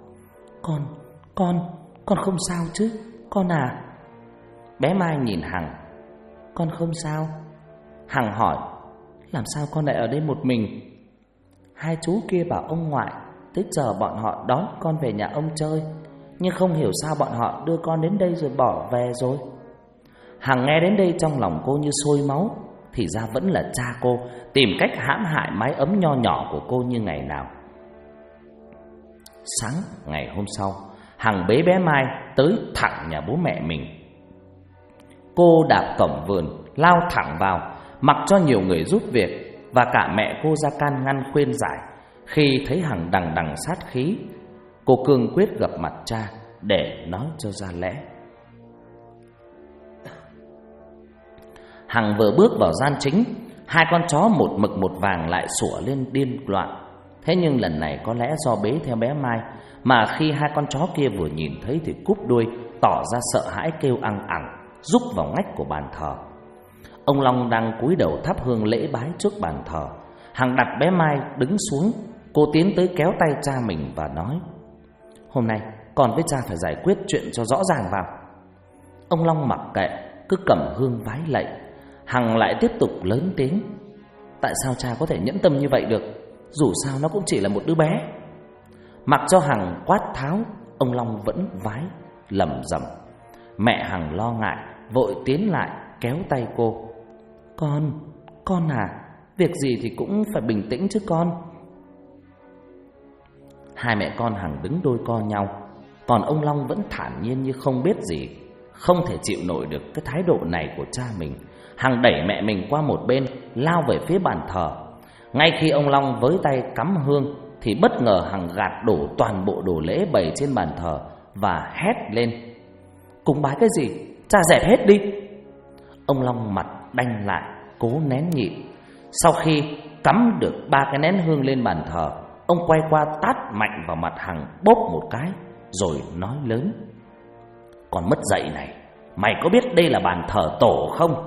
Speaker 1: Con không sao chứ, con à? Bé Mai nhìn Hằng: Con không sao. Hằng hỏi: Làm sao con lại ở đây một mình? Hai chú kia bảo ông ngoại tới chờ bọn họ đón con về nhà ông chơi, nhưng không hiểu sao bọn họ đưa con đến đây rồi bỏ về rồi. Hằng nghe đến đây trong lòng cô như sôi máu. Thì ra vẫn là cha cô tìm cách hãm hại mái ấm nho nhỏ của cô như ngày nào. Sáng ngày hôm sau, Hằng bế bé Mai tới thẳng nhà bố mẹ mình. Cô đạp cổng vườn, lao thẳng vào, mặc cho nhiều người giúp việc và cả mẹ cô ra can ngăn khuyên giải. Khi thấy Hằng đằng đằng sát khí, cô cương quyết gặp mặt cha để nói cho ra lẽ. Hằng vừa bước vào gian chính, hai con chó một mực một vàng lại sủa lên điên loạn. Thế nhưng lần này có lẽ do bế theo bé Mai, mà khi hai con chó kia vừa nhìn thấy thì cúp đuôi, tỏ ra sợ hãi kêu ăng ẳng, rúc vào ngách của bàn thờ. Ông Long đang cúi đầu thắp hương lễ bái trước bàn thờ. Hằng đặt bé Mai đứng xuống. Cô tiến tới kéo tay cha mình và nói: Hôm nay con với cha phải giải quyết chuyện cho rõ ràng vào. Ông Long mặc kệ, cứ cầm hương vái lạy. Hằng lại tiếp tục lớn tiếng: Tại sao cha có thể nhẫn tâm như vậy được? Dù sao nó cũng chỉ là một đứa bé. Mặc cho Hằng quát tháo, ông Long vẫn vái lẩm rẩm. Mẹ Hằng lo ngại, vội tiến lại kéo tay cô: Con à, việc gì thì cũng phải bình tĩnh chứ con. Hai mẹ con Hằng đứng đôi co nhau, còn ông Long vẫn thản nhiên như không biết gì, không thể chịu nổi được cái thái độ này của cha mình. Hằng đẩy mẹ mình qua một bên, lao về phía bàn thờ. Ngay khi ông Long với tay cắm hương thì bất ngờ Hằng gạt đổ toàn bộ đồ lễ bày trên bàn thờ và hét lên: Cúng bái cái gì? Cha dẹp hết đi. Ông Long mặt đanh lại, cố nén nhịn. Sau khi cắm được 3 cái nén hương lên bàn thờ, ông quay qua tát mạnh vào mặt Hằng bốp một cái, rồi nói lớn: Con mất dạy này, mày có biết đây là bàn thờ tổ không?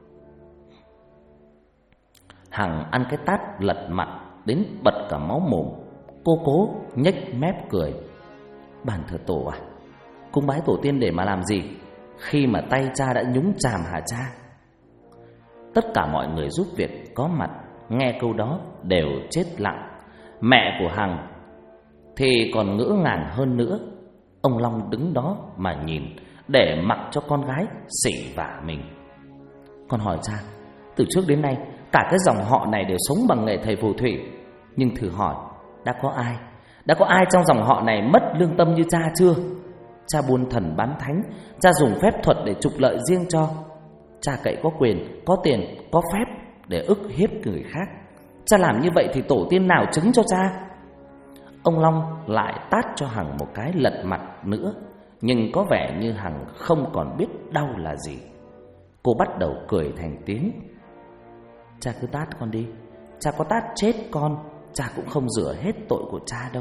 Speaker 1: Hằng ăn cái tát lật mặt đến bật cả máu mồm. Cô cố nhếch mép cười: Bàn thờ tổ à? Cúng bái tổ tiên để mà làm gì, khi mà tay cha đã nhúng chàm hả cha? Tất cả mọi người giúp việc có mặt nghe câu đó đều chết lặng. Mẹ của Hằng thì còn ngỡ ngàng hơn nữa. Ông Long đứng đó mà nhìn, để mặc cho con gái xỉ vả mình. Con hỏi cha, từ trước đến nay cả cái dòng họ này đều sống bằng nghề thầy phù thủy, nhưng thử hỏi, đã có ai trong dòng họ này mất lương tâm như cha chưa? Cha buôn thần bán thánh, cha dùng phép thuật để trục lợi riêng cho. Cha cậy có quyền, có tiền, có phép để ức hiếp người khác. Cha làm như vậy thì tổ tiên nào chứng cho cha? Ông Long lại tát cho Hằng một cái lật mặt nữa, nhưng có vẻ như Hằng không còn biết đau là gì. Cô bắt đầu cười thành tiếng. Cha cứ tát con đi, cha có tát chết con, cha cũng không rửa hết tội của cha đâu.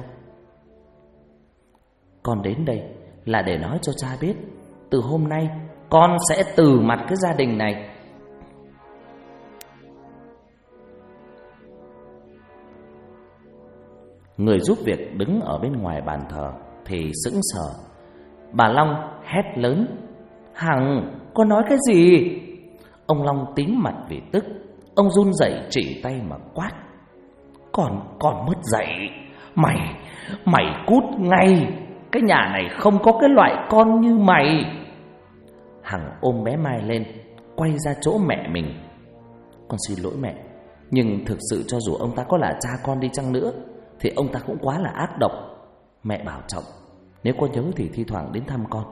Speaker 1: Con đến đây là để nói cho cha biết, từ hôm nay con sẽ từ mặt cái gia đình này. Người giúp việc đứng ở bên ngoài bàn thờ thì sững sờ. Bà Long hét lớn: Hằng, con nói cái gì? Ông Long tím mặt vì tức. Ông run rẩy chỉ tay mà quát: Con mất dạy. Mày cút ngay. Cái nhà này không có cái loại con như mày. Hằng ôm bé Mai lên, quay ra chỗ mẹ mình. Con xin lỗi mẹ, nhưng thực sự cho dù ông ta có là cha con đi chăng nữa thì ông ta cũng quá là ác độc. Mẹ bảo trọng, nếu có nhớ thì thi thoảng đến thăm con.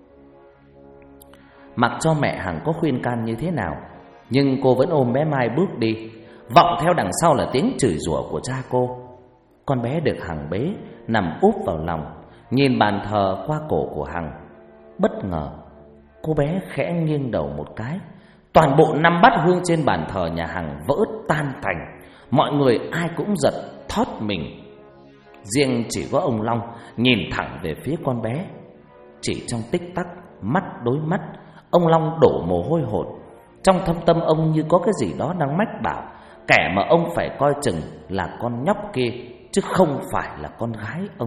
Speaker 1: Mặc cho mẹ Hằng có khuyên can như thế nào, nhưng cô vẫn ôm bé Mai bước đi. Vọng theo đằng sau là tiếng chửi rủa của cha cô. Con bé được Hằng bế nằm úp vào lòng, nhìn bàn thờ qua cổ của Hằng. Bất ngờ cô bé khẽ nghiêng đầu một cái, toàn bộ 5 bát hương trên bàn thờ nhà Hằng vỡ tan tành. Mọi người ai cũng giật thót mình. Riêng chỉ có ông Long nhìn thẳng về phía con bé. Chỉ trong tích tắc, mắt đối mắt, ông Long đổ mồ hôi hột. Trong thâm tâm ông như có cái gì đó đang mách bảo kẻ mà ông phải coi chừng là con nhóc kia, chứ không phải là con gái ông.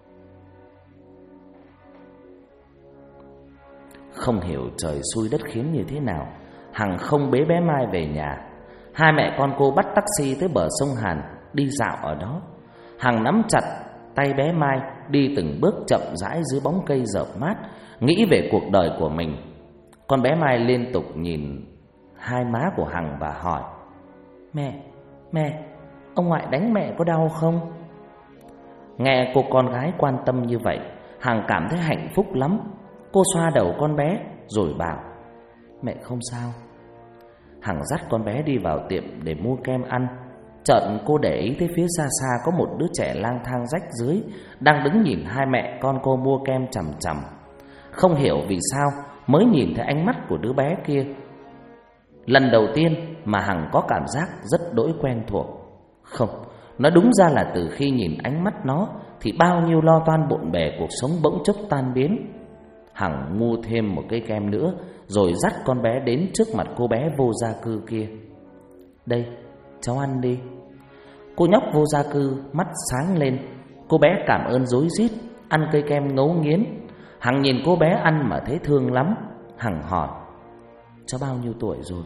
Speaker 1: Không hiểu trời xui đất khiến như thế nào, Hằng không bế bé Mai về nhà. Hai mẹ con cô bắt taxi tới bờ sông Hàn, đi dạo ở đó. Hằng nắm chặt tay bé Mai, đi từng bước chậm rãi dưới bóng cây rợp mát, nghĩ về cuộc đời của mình. Con bé Mai liên tục nhìn hai má của Hằng và hỏi: Mẹ, ông ngoại đánh mẹ có đau không? Nghe cô con gái quan tâm như vậy, Hằng cảm thấy hạnh phúc lắm. Cô xoa đầu con bé rồi bảo: mẹ không sao. Hằng dắt con bé đi vào tiệm để mua kem ăn. Chợt cô để ý thấy phía xa xa có một đứa trẻ lang thang rách rưới đang đứng nhìn hai mẹ con cô mua kem chằm chằm. Không hiểu vì sao mới nhìn thấy ánh mắt của đứa bé kia, lần đầu tiên mà Hằng có cảm giác rất đỗi quen thuộc. Không, nói đúng ra là từ khi nhìn ánh mắt nó thì bao nhiêu lo toan bộn bề cuộc sống bỗng chốc tan biến. Hằng mua thêm một cây kem nữa rồi dắt con bé đến trước mặt cô bé vô gia cư kia. Đây, cháu ăn đi. Cô nhóc vô gia cư mắt sáng lên. Cô bé cảm ơn rối rít, ăn cây kem ngấu nghiến. Hằng nhìn cô bé ăn mà thấy thương lắm. Hằng hỏi: cháu bao nhiêu tuổi rồi?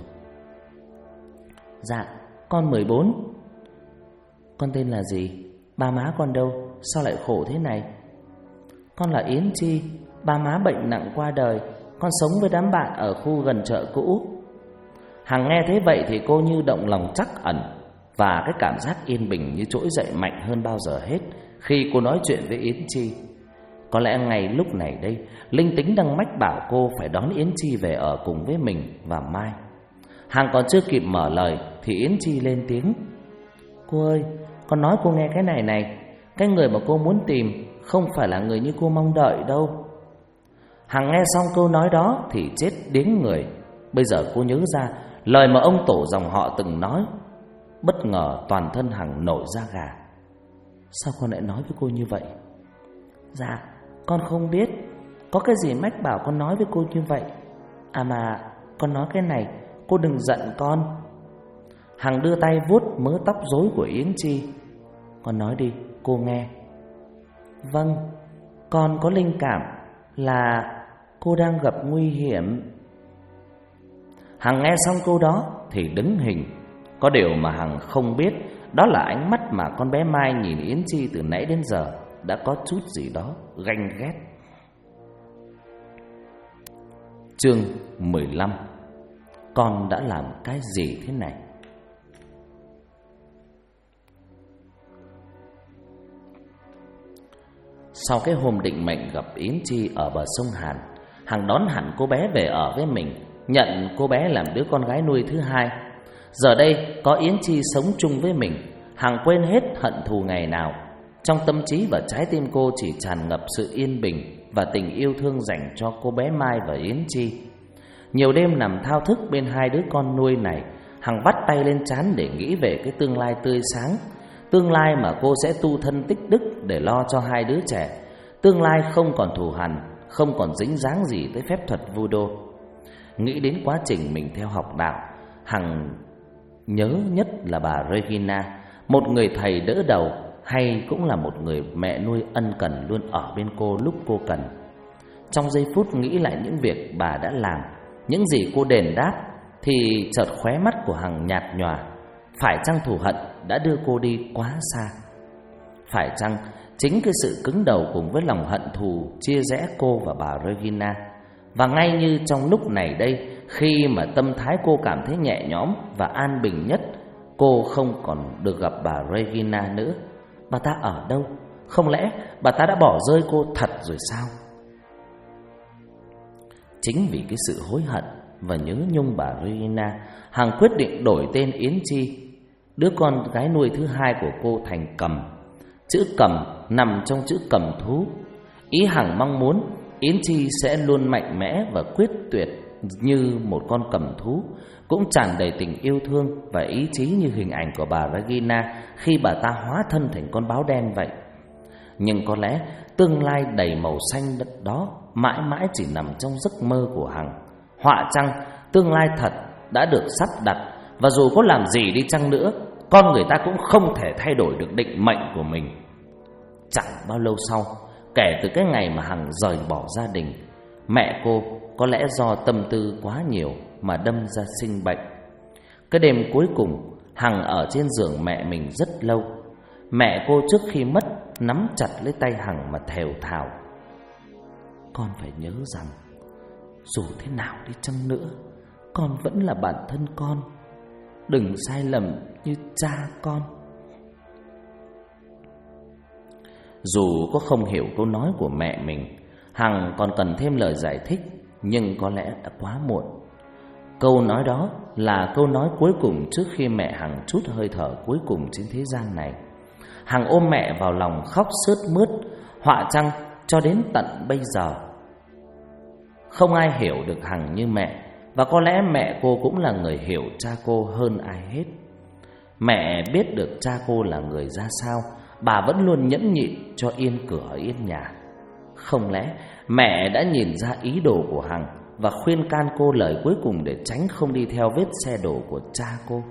Speaker 1: Dạ, con 14. Con tên là gì? Ba má con đâu? Sao lại khổ thế này? Con là Yến Chi. Ba má bệnh nặng qua đời. Con sống với đám bạn ở khu gần chợ cũ. Hằng nghe thấy vậy thì cô như động lòng trắc ẩn, và cái cảm giác yên bình như trỗi dậy mạnh hơn bao giờ hết khi cô nói chuyện với Yến Chi. Có lẽ ngay lúc này đây, linh tính đang mách bảo cô phải đón Yến Chi về ở cùng với mình và Mai. Hằng còn chưa kịp mở lời thì Yến Chi lên tiếng: cô ơi, con nói cô nghe cái này. Cái người mà cô muốn tìm không phải là người như cô mong đợi đâu. Hằng nghe xong câu nói đó thì chết điếng người. Bây giờ cô nhớ ra lời mà ông tổ dòng họ từng nói. Bất ngờ toàn thân Hằng nổi da gà. Sao con lại nói với cô như vậy? Dạ, con không biết. Có cái gì mách bảo con nói với cô như vậy. À mà con nói cái này, cô đừng giận con. Hằng đưa tay vuốt mớ tóc rối của Yến Chi. Con nói đi, cô nghe. Vâng, con có linh cảm là cô đang gặp nguy hiểm. Hằng nghe xong câu đó thì đứng hình. Có điều mà Hằng không biết, đó là ánh mắt mà con bé Mai nhìn Yến Chi từ nãy đến giờ đã có chút gì đó ganh ghét. Chương 15. Con đã làm cái gì thế này? Sau cái hôm định mệnh gặp Yến Chi ở bờ sông Hàn, Hằng đón hẳn cô bé về ở với mình, nhận cô bé làm đứa con gái nuôi thứ hai. Giờ đây có Yến Chi sống chung với mình, Hằng quên hết hận thù ngày nào. Trong tâm trí và trái tim cô chỉ tràn ngập sự yên bình và tình yêu thương dành cho cô bé Mai và Yến Chi. Nhiều đêm nằm thao thức bên hai đứa con nuôi này, Hằng vắt tay lên trán để nghĩ về cái tương lai tươi sáng. Tương lai mà cô sẽ tu thân tích đức để lo cho hai đứa trẻ. Tương lai không còn thù hằn, không còn dính dáng gì tới phép thuật voodoo. Nghĩ đến quá trình mình theo học đạo, Hằng nhớ nhất là bà Regina, một người thầy đỡ đầu, hay cũng là một người mẹ nuôi ân cần luôn ở bên cô lúc cô cần. Trong giây phút nghĩ lại những việc bà đã làm, những gì cô đền đáp, thì chợt khóe mắt của Hằng nhạt nhòa. Phải chăng thù hận đã đưa cô đi quá xa? Phải chăng chính cái sự cứng đầu cùng với lòng hận thù chia rẽ cô và bà Regina? Và ngay như trong lúc này đây, khi mà tâm thái cô cảm thấy nhẹ nhõm và an bình nhất, cô không còn được gặp bà Regina nữa. Bà ta ở đâu? Không lẽ bà ta đã bỏ rơi cô thật rồi sao? Chính vì cái sự hối hận và nhớ nhung bà Regina, Hằng quyết định đổi tên Yến Chi, đứa con gái nuôi thứ hai của cô, thành Cầm. Chữ Cầm nằm trong chữ cầm thú. Ý Hằng mong muốn Yến Chi sẽ luôn mạnh mẽ và quyết tuyệt như một con cầm thú, cũng tràn đầy tình yêu thương và ý chí như hình ảnh của bà Regina khi bà ta hóa thân thành con báo đen vậy. Nhưng có lẽ tương lai đầy màu xanh đó mãi mãi chỉ nằm trong giấc mơ của Hằng. Họa chăng tương lai thật đã được sắp đặt, và dù có làm gì đi chăng nữa, con người ta cũng không thể thay đổi được định mệnh của mình. Chẳng bao lâu sau, kể từ cái ngày mà Hằng rời bỏ gia đình, mẹ cô có lẽ do tâm tư quá nhiều mà đâm ra sinh bệnh. Cái đêm cuối cùng, Hằng ở trên giường mẹ mình rất lâu. Mẹ cô trước khi mất nắm chặt lấy tay Hằng mà thều thào: "Con phải nhớ rằng dù thế nào đi chăng nữa, con vẫn là bản thân con. Đừng sai lầm như cha con." Dù có không hiểu câu nói của mẹ mình, Hằng còn cần thêm lời giải thích, nhưng có lẽ đã quá muộn. Câu nói đó là câu nói cuối cùng trước khi mẹ Hằng trút hơi thở cuối cùng trên thế gian này. Hằng ôm mẹ vào lòng khóc sướt mướt. Họa chăng cho đến tận bây giờ không ai hiểu được Hằng như mẹ, và có lẽ mẹ cô cũng là người hiểu cha cô hơn ai hết. Mẹ biết được cha cô là người ra sao, bà vẫn luôn nhẫn nhịn cho yên cửa yên nhà. Không lẽ mẹ đã nhìn ra ý đồ của Hằng và khuyên can cô lời cuối cùng để tránh không đi theo vết xe đổ của cha cô?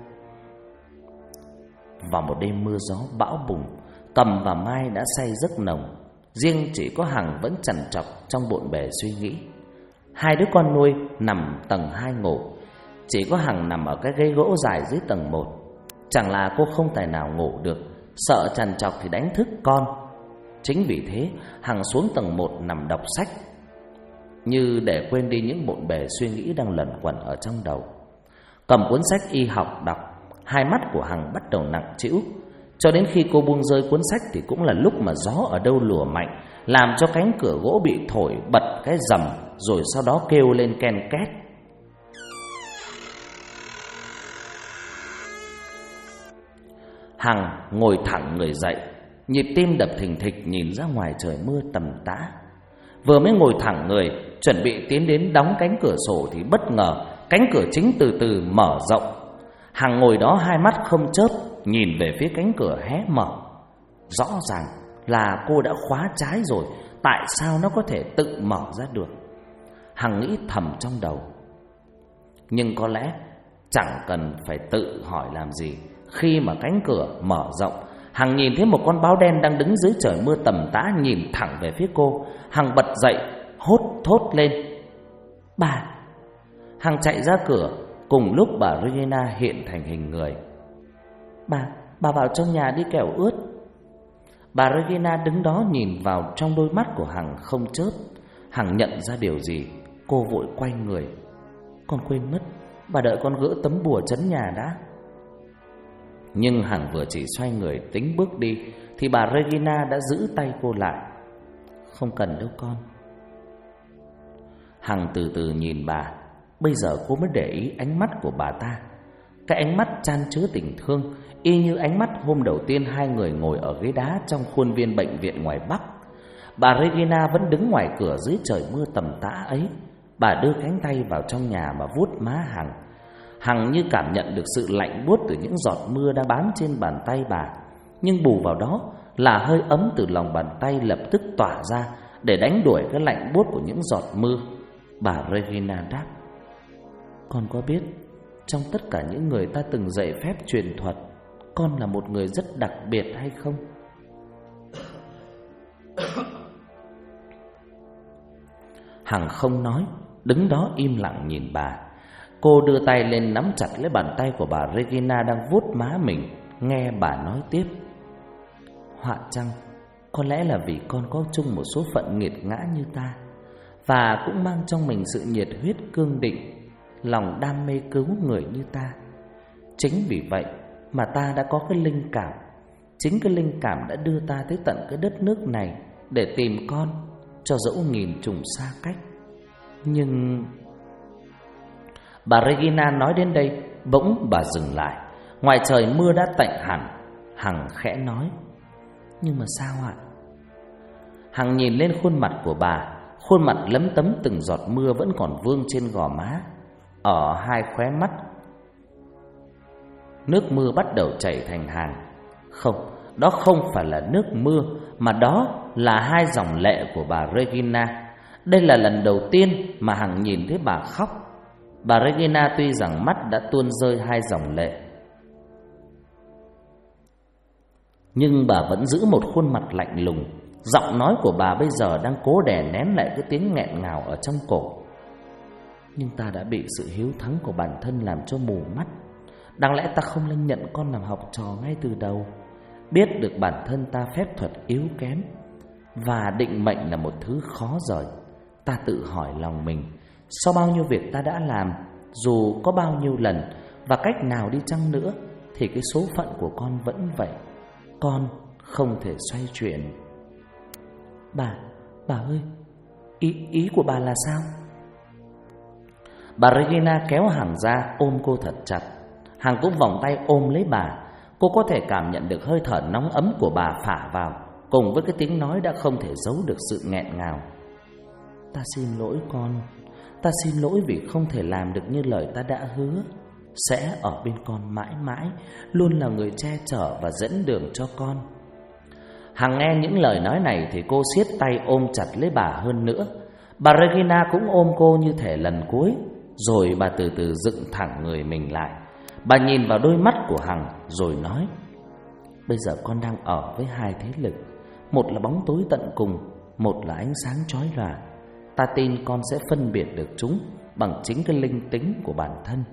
Speaker 1: Vào một đêm mưa gió bão bùng, Cầm và Mai đã say giấc nồng. Riêng chỉ có Hằng vẫn trằn trọc trong bộn bề suy nghĩ. Hai đứa con nuôi nằm tầng 2 ngủ, chỉ có Hằng nằm ở cái ghế gỗ dài dưới tầng 1. Chẳng là cô không tài nào ngủ được, sợ trằn trọc thì đánh thức con. Chính vì thế Hằng xuống tầng 1 nằm đọc sách, như để quên đi những bộn bề suy nghĩ đang lẩn quẩn ở trong đầu. Cầm cuốn sách y học đọc, hai mắt của Hằng bắt đầu nặng trĩu. Cho đến khi cô buông rơi cuốn sách thì cũng là lúc mà gió ở đâu lùa mạnh, làm cho cánh cửa gỗ bị thổi bật cái rầm, rồi sau đó kêu lên ken két. Hằng ngồi thẳng người dậy, nhịp tim đập thình thịch nhìn ra ngoài trời mưa tầm tã. Vừa mới ngồi thẳng người, chuẩn bị tiến đến đóng cánh cửa sổ thì bất ngờ cánh cửa chính từ từ mở rộng. Hằng ngồi đó hai mắt không chớp, nhìn về phía cánh cửa hé mở. Rõ ràng là cô đã khóa trái rồi, tại sao nó có thể tự mở ra được? Hằng nghĩ thầm trong đầu. Nhưng có lẽ chẳng cần phải tự hỏi làm gì. Khi mà cánh cửa mở rộng, Hằng nhìn thấy một con báo đen đang đứng dưới trời mưa tầm tã nhìn thẳng về phía cô. Hằng bật dậy, hốt thốt lên: "Bà!" Hằng chạy ra cửa, cùng lúc bà Regina hiện thành hình người. Bà vào trong nhà đi kẻo ướt." Bà Regina đứng đó nhìn vào trong đôi mắt của Hằng không chớp. Hằng nhận ra điều gì, cô vội quay người: "Con quên mất, bà đợi con gỡ tấm bùa trấn nhà đã." Nhưng Hằng vừa chỉ xoay người tính bước đi thì bà Regina đã giữ tay cô lại: "Không cần đâu con." Hằng từ từ nhìn bà. Bây giờ cô mới để ý ánh mắt của bà ta. Cái ánh mắt chan chứa tình thương, y như ánh mắt hôm đầu tiên hai người ngồi ở ghế đá trong khuôn viên bệnh viện ngoài Bắc. Bà Regina vẫn đứng ngoài cửa dưới trời mưa tầm tã ấy. Bà đưa cánh tay vào trong nhà mà vuốt má Hằng. Hằng như cảm nhận được sự lạnh buốt từ những giọt mưa đã bám trên bàn tay bà, nhưng bù vào đó là hơi ấm từ lòng bàn tay lập tức tỏa ra để đánh đuổi cái lạnh buốt của những giọt mưa. Bà Regina đáp: "Con có biết, trong tất cả những người ta từng dạy phép truyền thuật, con là một người rất đặc biệt hay không?" Hằng không nói, đứng đó im lặng nhìn bà. Cô đưa tay lên nắm chặt lấy bàn tay của bà Regina đang vuốt má mình, nghe bà nói tiếp: "Họa chăng có lẽ là vì con có chung một số phận nghiệt ngã như ta, và cũng mang trong mình sự nhiệt huyết cương định, lòng đam mê cứu người như ta. Chính vì vậy mà ta đã có cái linh cảm. Chính cái linh cảm đã đưa ta tới tận cái đất nước này để tìm con. cho dẫu nghìn trùng xa cách. Nhưng... Bà Regina nói đến đây, bỗng bà dừng lại. Ngoài trời mưa đã tạnh hẳn. Hằng khẽ nói: nhưng mà sao ạ? Hằng nhìn lên khuôn mặt của bà. Khuôn mặt lấm tấm từng giọt mưa vẫn còn vương trên gò má. Ở hai khóe mắt nước mưa bắt đầu chảy thành hàng. Không, đó không phải là nước mưa, mà đó là hai dòng lệ của bà Regina. Đây là lần đầu tiên mà Hằng nhìn thấy bà khóc. Bà Regina tuy rằng mắt đã tuôn rơi hai dòng lệ, nhưng bà vẫn giữ một khuôn mặt lạnh lùng. Giọng nói của bà bây giờ đang cố đè nén lại cái tiếng nghẹn ngào ở trong cổ. Nhưng ta đã bị sự hiếu thắng của bản thân làm cho mù mắt. Đáng lẽ ta không nên nhận con làm học trò ngay từ đầu. Biết được bản thân ta phép thuật yếu kém và định mệnh là một thứ khó rời, ta tự hỏi lòng mình, sau bao nhiêu việc ta đã làm, dù có bao nhiêu lần và cách nào đi chăng nữa, thì cái số phận của con vẫn vậy. Con không thể xoay chuyển. Bà ơi, ý của bà là sao? Bà Regina kéo Hằng ra ôm cô thật chặt. Hằng cũng vòng tay ôm lấy bà. Cô có thể cảm nhận được hơi thở nóng ấm của bà phả vào, cùng với cái tiếng nói đã không thể giấu được sự nghẹn ngào. Ta xin lỗi con. Ta xin lỗi vì không thể làm được như lời ta đã hứa. Sẽ ở bên con mãi mãi, luôn là người che chở và dẫn đường cho con. Hằng nghe những lời nói này thì cô siết tay ôm chặt lấy bà hơn nữa. Bà Regina cũng ôm cô như thể lần cuối. Rồi bà từ từ dựng thẳng người mình lại. Bà nhìn vào đôi mắt của Hằng rồi nói: bây giờ con đang ở với hai thế lực. Một là bóng tối tận cùng, một là ánh sáng chói lòa. Ta tin con sẽ phân biệt được chúng bằng chính cái linh tính của bản thân.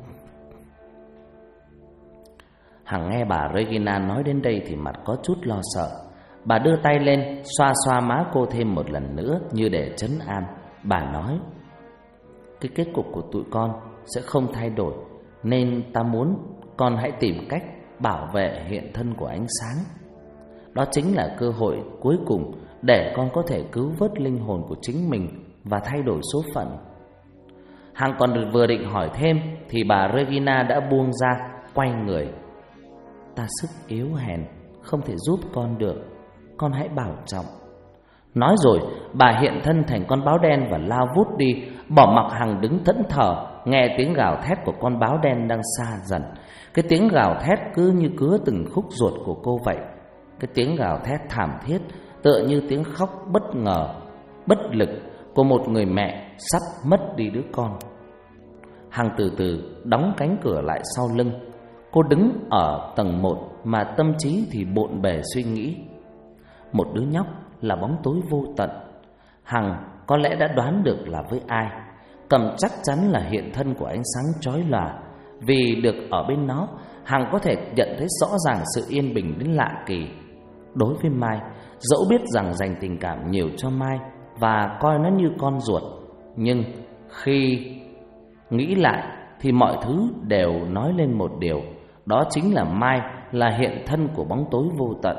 Speaker 1: Hằng nghe bà Regina nói đến đây thì mặt có chút lo sợ. Bà đưa tay lên xoa xoa má cô thêm một lần nữa như để trấn an. Bà nói: cái kết cục của tụi con sẽ không thay đổi, nên ta muốn con hãy tìm cách bảo vệ hiện thân của ánh sáng. Đó chính là cơ hội cuối cùng để con có thể cứu vớt linh hồn của chính mình và thay đổi số phận. Hằng còn vừa định hỏi thêm thì bà Regina đã buông ra, quay người. Ta sức yếu hèn, không thể giúp con được. Con hãy bảo trọng. Nói rồi bà hiện thân thành con báo đen và lao vút đi, bỏ mặc Hằng đứng thẫn thờ nghe tiếng gào thét của con báo đen đang xa dần. Cái tiếng gào thét cứ như cứa từng khúc ruột của cô vậy. Cái tiếng gào thét thảm thiết tựa như tiếng khóc bất ngờ, bất lực của một người mẹ sắp mất đi đứa con. Hằng từ từ đóng cánh cửa lại sau lưng. Cô đứng ở tầng 1 mà tâm trí thì bộn bề suy nghĩ. Một đứa nhóc là bóng tối vô tận. Hằng có lẽ đã đoán được là với ai. Cầm chắc chắn là hiện thân của ánh sáng chói lòa. Vì được ở bên nó, Hằng có thể nhận thấy rõ ràng sự yên bình đến lạ kỳ. Đối với Mai, dẫu biết rằng dành tình cảm nhiều cho Mai và coi nó như con ruột, nhưng khi nghĩ lại thì mọi thứ đều nói lên một điều. Đó chính là Mai là hiện thân của bóng tối vô tận.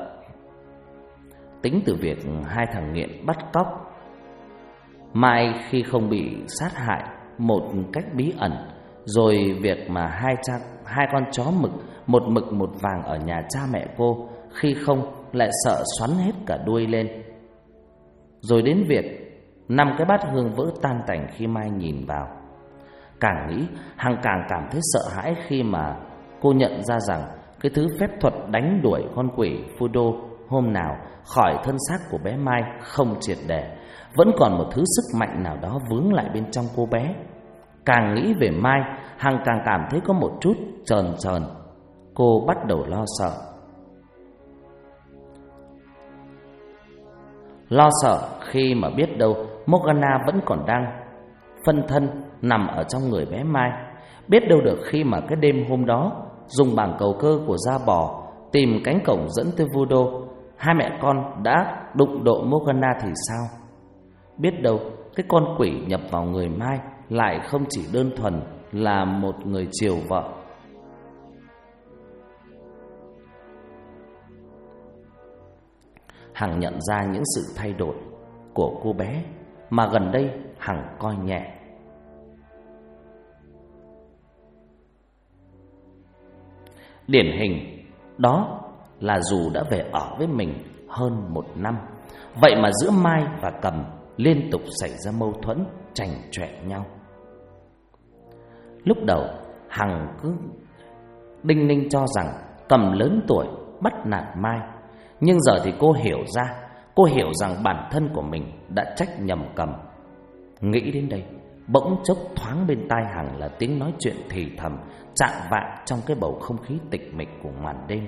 Speaker 1: Tính từ việc hai thằng nghiện bắt cóc Mai khi không bị sát hại một cách bí ẩn, rồi việc mà hai con chó mực, một mực một vàng ở nhà cha mẹ cô, khi không lại sợ xoắn hết cả đuôi lên, rồi đến việc 5 cái bát hương vỡ tan tành khi Mai nhìn vào. Càng nghĩ Hằng càng cảm thấy sợ hãi khi mà cô nhận ra rằng cái thứ phép thuật đánh đuổi con quỷ Fudo hôm nào khỏi thân xác của bé Mai không triệt để, vẫn còn một thứ sức mạnh nào đó vướng lại bên trong cô bé. Càng nghĩ về Mai, Hằng càng cảm thấy có một chút chờn chờn. Cô bắt đầu lo sợ. Lo sợ khi mà biết đâu Morgana vẫn còn đang phân thân nằm ở trong người bé Mai. Biết đâu được khi mà cái đêm hôm đó dùng bảng cầu cơ của da bò tìm cánh cổng dẫn tới Voodoo, hai mẹ con đã đụng độ Morgana thì sao? Biết đâu cái con quỷ nhập vào người Mai lại không chỉ đơn thuần là một người chiều vợ. Hằng nhận ra những sự thay đổi của cô bé mà gần đây Hằng coi nhẹ. Điển hình đó là dù đã về ở với mình hơn 1 năm, vậy mà giữa Mai và Cầm liên tục xảy ra mâu thuẫn, chảnh chọe nhau. Lúc đầu Hằng cứ đinh ninh cho rằng Cầm lớn tuổi bắt nạt Mai, nhưng giờ thì cô hiểu rằng bản thân của mình đã trách nhầm Cầm. Nghĩ đến đây, bỗng chốc thoáng bên tai Hằng là tiếng nói chuyện thì thầm chạng vạng trong cái bầu không khí tịch mịch của màn đêm.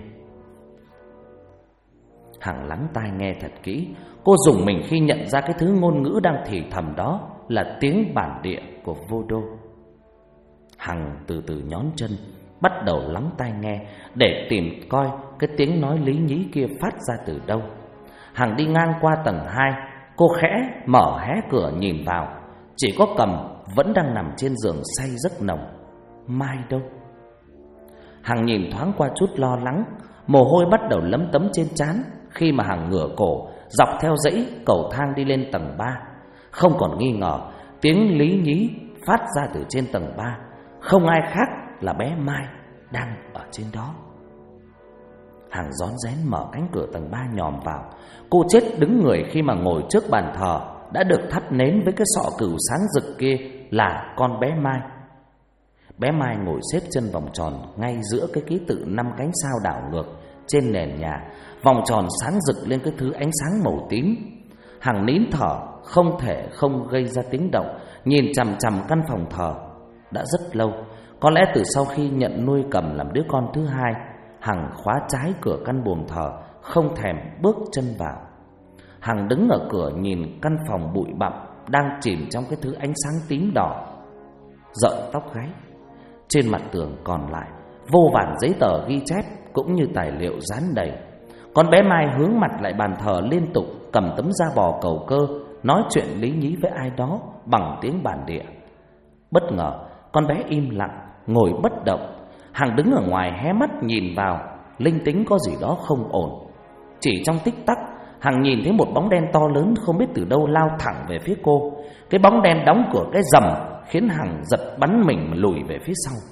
Speaker 1: Hằng lắng tai nghe thật kỹ, cô rùng mình khi nhận ra cái thứ ngôn ngữ đang thì thầm đó là tiếng bản địa của Vô Đô. Hằng từ từ nhón chân, bắt đầu lắng tai nghe để tìm coi cái tiếng nói lý nhí kia phát ra từ đâu. Hằng đi ngang qua tầng 2, cô khẽ mở hé cửa nhìn vào. Chỉ có Cầm vẫn đang nằm trên giường say giấc nồng. Mai đâu? Hằng nhìn thoáng qua chút lo lắng, mồ hôi bắt đầu lấm tấm trên trán khi mà Hằng ngửa cổ dọc theo dãy cầu thang đi lên tầng 3. Không còn nghi ngờ, tiếng lý nhí phát ra từ trên tầng 3 không ai khác là bé Mai đang ở trên đó. Hằng rón rén mở cánh cửa tầng 3 nhòm vào. Cô chết đứng người khi mà ngồi trước bàn thờ đã được thắp nến với cái sọ cừu sáng rực kia là con bé Mai. Bé Mai ngồi xếp chân vòng tròn ngay giữa cái ký tự 5 cánh sao đảo ngược trên nền nhà. Vòng tròn sáng rực lên cái thứ ánh sáng màu tím. Hằng nín thở, không thể không gây ra tiếng động, nhìn chằm chằm căn phòng thờ đã rất lâu. Có lẽ từ sau khi nhận nuôi Cầm làm đứa con thứ hai, Hằng khóa trái cửa căn buồng thờ, không thèm bước chân vào. Hằng đứng ở cửa nhìn căn phòng bụi bặm đang chìm trong cái thứ ánh sáng tím đỏ, rợn tóc gáy. Trên mặt tường còn lại vô vàn giấy tờ ghi chép cũng như tài liệu dán đầy. Con bé Mai hướng mặt lại bàn thờ liên tục, cầm tấm da bò cầu cơ, nói chuyện lý nhí với ai đó bằng tiếng bản địa. Bất ngờ con bé im lặng, ngồi bất động. Hằng đứng ở ngoài hé mắt nhìn vào, linh tính có gì đó không ổn. Chỉ trong tích tắc, Hằng nhìn thấy một bóng đen to lớn không biết từ đâu lao thẳng về phía cô. Cái bóng đen đóng cửa cái rầm khiến Hằng giật bắn mình mà lùi về phía sau.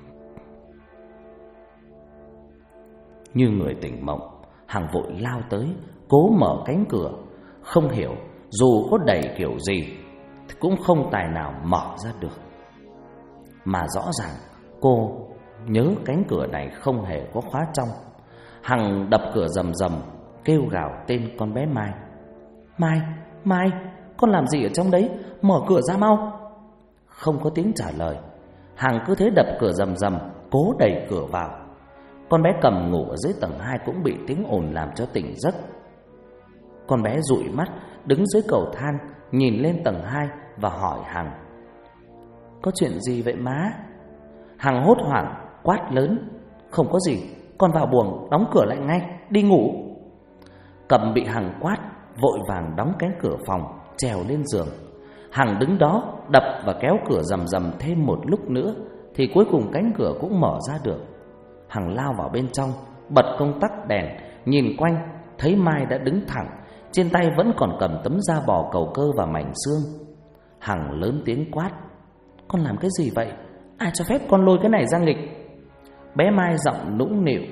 Speaker 1: Như người tỉnh mộng, Hằng vội lao tới, cố mở cánh cửa. Không hiểu dù có đẩy kiểu gì thì cũng không tài nào mở ra được. Mà rõ ràng cô nhớ cánh cửa này không hề có khóa trong. Hằng đập cửa rầm rầm, kêu gào tên con bé Mai. Mai, Mai, con làm gì ở trong đấy? Mở cửa ra mau. Không có tiếng trả lời. Hằng cứ thế đập cửa rầm rầm, cố đẩy cửa vào. Con bé Cầm ngủ ở dưới tầng 2 cũng bị tiếng ồn làm cho tỉnh giấc. Con bé dụi mắt đứng dưới cầu thang, nhìn lên tầng 2 và hỏi Hằng: Có chuyện gì vậy má? Hằng hốt hoảng quát lớn: Không có gì, con vào buồng đóng cửa lại ngay, đi ngủ. Cầm bị Hằng quát, vội vàng đóng cánh cửa phòng, trèo lên giường. Hằng đứng đó đập và kéo cửa rầm rầm thêm một lúc nữa thì cuối cùng cánh cửa cũng mở ra được. Hằng lao vào bên trong, bật công tắc đèn, nhìn quanh, thấy Mai đã đứng thẳng, trên tay vẫn còn cầm tấm da bò cầu cơ và mảnh xương. Hằng lớn tiếng quát: Con làm cái gì vậy? Ai cho phép con lôi cái này ra nghịch? Bé Mai giọng nũng nịu: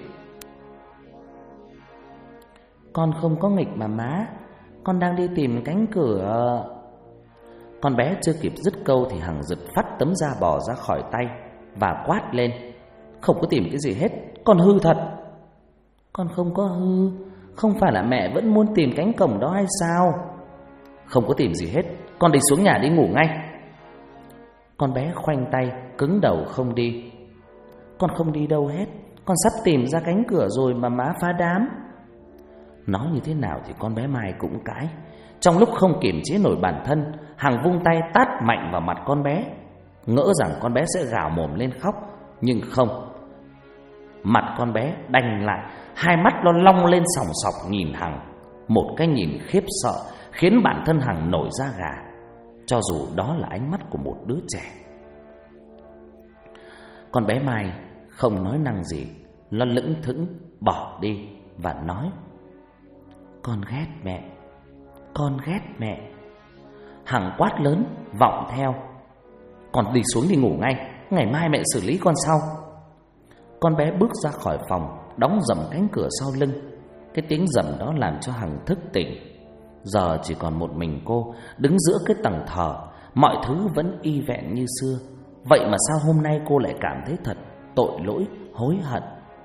Speaker 1: Con không có nghịch mà má, con đang đi tìm cánh cửa. Con bé chưa kịp dứt câu thì Hằng giật phát tấm da bò ra khỏi tay và quát lên: Không có tìm cái gì hết, con hư thật. Con không có hư, không phải là mẹ vẫn muốn tìm cánh cổng đó hay sao? Không có tìm gì hết, con đi xuống nhà đi ngủ ngay. Con bé khoanh tay, cứng đầu không đi. Con không đi đâu hết, con sắp tìm ra cánh cửa rồi mà má phá đám. Nói như thế nào thì con bé Mai cũng cãi. Trong lúc không kiềm chế nổi bản thân, Hằng vung tay tát mạnh vào mặt con bé, ngỡ rằng con bé sẽ gào mồm lên khóc. Nhưng không, mặt con bé đanh lại, hai mắt nó long lên sòng sọc nhìn Hằng. Một cái nhìn khiếp sợ khiến bản thân Hằng nổi da gà, cho dù đó là ánh mắt của một đứa trẻ. Con bé Mai không nói năng gì, nó lững thững bỏ đi và nói: Con ghét mẹ, con ghét mẹ. Hằng quát lớn vọng theo: "Con đi xuống đi ngủ ngay, ngày mai mẹ xử lý con sau." Con bé bước ra khỏi phòng, đóng dầm cánh cửa sau lưng. Cái tiếng rầm đó làm cho Hằng thức tỉnh. Giờ chỉ còn một mình cô đứng giữa cái tầng thờ. Mọi thứ vẫn y vẹn như xưa. Vậy mà sao hôm nay cô lại cảm thấy thật tội lỗi, hối hận?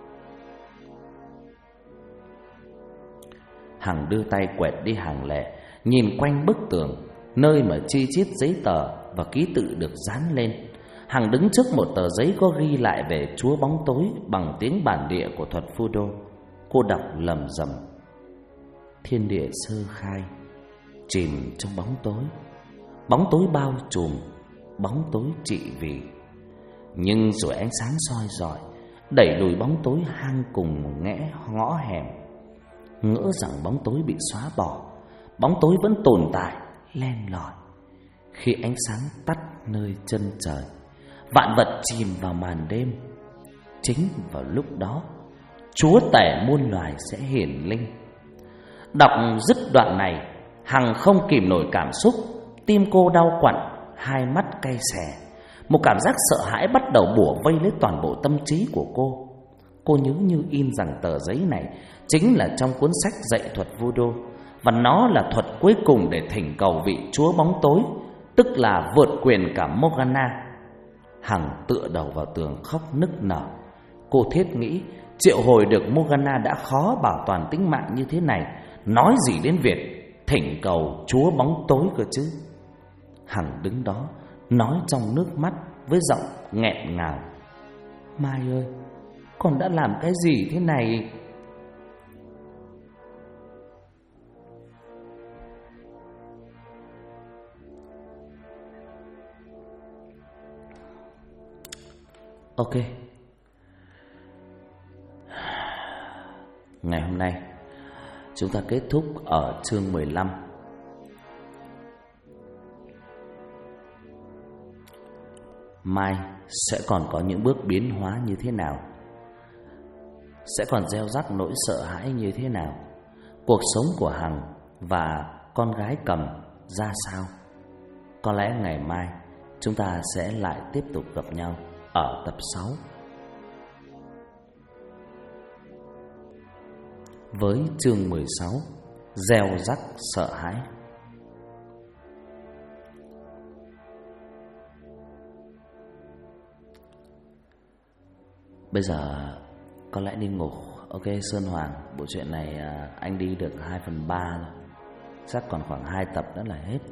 Speaker 1: Hằng đưa tay quẹt đi hàng lệ, nhìn quanh bức tường, nơi mà chi chít giấy tờ và ký tự được dán lên. Hằng đứng trước một tờ giấy có ghi lại về chúa bóng tối bằng tiếng bản địa của thuật Fudo. Cô đọc lầm rầm: "Thiên địa sơ khai, chìm trong bóng tối. Bóng tối bao trùm, bóng tối trị vì. Nhưng rồi ánh sáng soi rọi, đẩy lùi bóng tối hang cùng ngõ hẻm. Ngỡ rằng bóng tối bị xóa bỏ, bóng tối vẫn tồn tại, len lỏi. Khi ánh sáng tắt nơi chân trời, vạn vật chìm vào màn đêm. Chính vào lúc đó, chúa tể muôn loài sẽ hiển linh." Đọc dứt đoạn này, Hằng không kìm nổi cảm xúc. Tim cô đau quặn, hai mắt cay xè. Một cảm giác sợ hãi bắt đầu bủa vây lấy toàn bộ tâm trí của cô. Cô nhớ như in rằng tờ giấy này chính là trong cuốn sách dạy thuật Voodoo, và nó là thuật cuối cùng để thỉnh cầu vị chúa bóng tối, tức là vượt quyền cả Morgana. Hằng tựa đầu vào tường khóc nức nở. Cô thiết nghĩ triệu hồi được Morgana đã khó bảo toàn tính mạng như thế này, nói gì đến việc thỉnh cầu chúa bóng tối cơ chứ. Hằng đứng đó nói trong nước mắt với giọng nghẹn ngào: "Mai ơi, con đã làm cái gì thế này?" Ok, ngày hôm nay chúng ta kết thúc ở chương 15. Mai sẽ còn có những bước biến hóa như thế nào? Sẽ còn gieo rắc nỗi sợ hãi như thế nào? Cuộc sống của Hằng và con gái Cầm ra sao? Có lẽ ngày mai chúng ta sẽ lại tiếp tục gặp nhau ở tập 6 với chương 16, gieo rắc sợ hãi. Bây giờ có lẽ đi ngủ. Ok Sơn Hoàng, bộ truyện này anh đi được 2/3 rồi. Chắc còn khoảng 2 tập nữa là hết.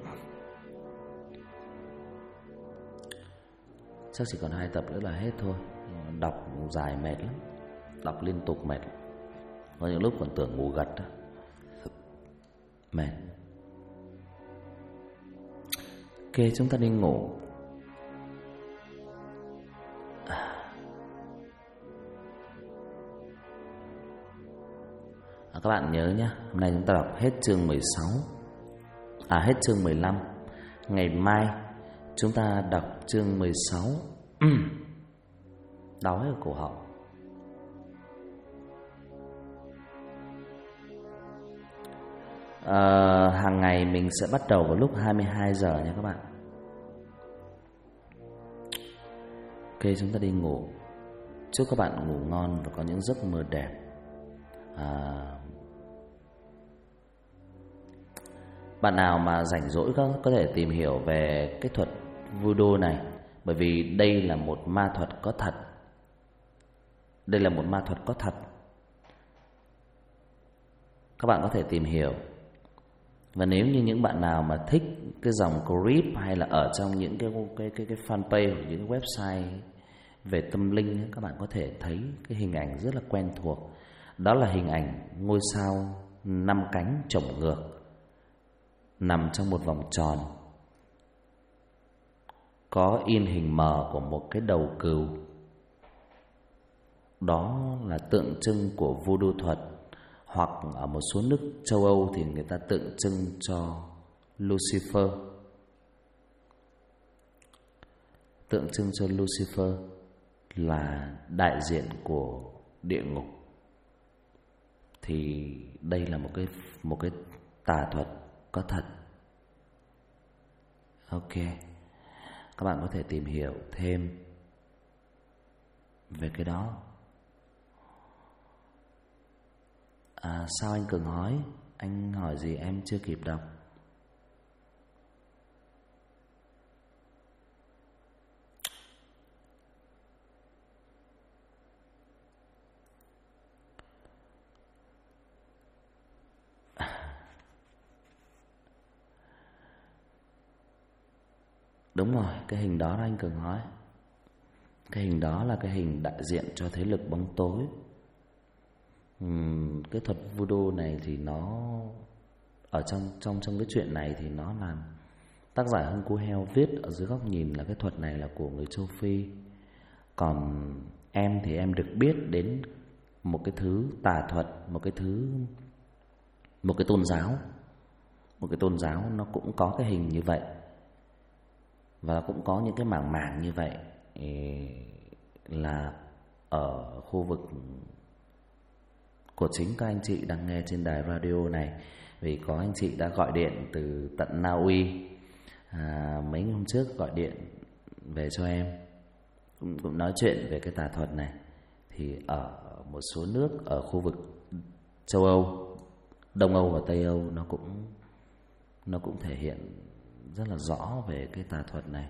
Speaker 1: Chắc chỉ còn 2 tập nữa là hết thôi. Đọc dài mệt lắm, đọc liên tục mệt. Có những lúc còn tưởng ngủ gật đó. Mệt. Ok, chúng ta đi ngủ. Các bạn nhớ nhé, hôm nay chúng ta đọc hết chương 16, hết chương 15. Ngày mai chúng ta đọc chương 16. Đói ở cổ họng. Hàng ngày mình sẽ bắt đầu vào lúc 22 giờ nha các bạn. Ok, chúng ta đi ngủ. Chúc các bạn ngủ ngon và có những giấc mơ đẹp. Bạn nào mà rảnh rỗi có thể tìm hiểu về cái thuật Voodoo này, bởi vì đây là một ma thuật có thật. Đây là một ma thuật có thật. Các bạn có thể tìm hiểu. Và nếu như những bạn nào mà thích cái dòng clip hay là ở trong những cái fanpage hoặc những cái website về tâm linh ấy, các bạn có thể thấy cái hình ảnh rất là quen thuộc. Đó là hình ảnh ngôi sao 5 cánh chổng ngược nằm trong một vòng tròn, có in hình mờ của một cái đầu cừu. Đó là tượng trưng của Voodoo thuật. Hoặc ở một số nước châu Âu thì người ta tượng trưng cho Lucifer. Tượng trưng cho Lucifer là đại diện của địa ngục. Thì đây là một cái tà thuật có thật. Ok, các bạn có thể tìm hiểu thêm về cái đó. Sao anh Cường hỏi? Anh hỏi gì em chưa kịp đọc. Đúng rồi, cái hình đó anh Cường hỏi. Cái hình đó là cái hình đại diện cho thế lực bóng tối. Cái thuật voodoo này thì nó ở trong cái chuyện này thì nó là tác giả Hưng Cú Heo viết ở dưới góc nhìn là cái thuật này là của người châu Phi. Còn em thì em được biết đến một cái thứ tà thuật, một cái tôn giáo. Một cái tôn giáo nó cũng có cái hình như vậy. Và cũng có những cái mảng như vậy, là ở khu vực của chính các anh chị đang nghe trên đài radio này. Vì có anh chị đã gọi điện từ tận Na Uy, mấy hôm trước gọi điện về cho em, cũng nói chuyện về cái tà thuật này. Thì ở một số nước ở khu vực châu Âu, Đông Âu và Tây Âu nó cũng thể hiện rất là rõ về cái tà thuật này.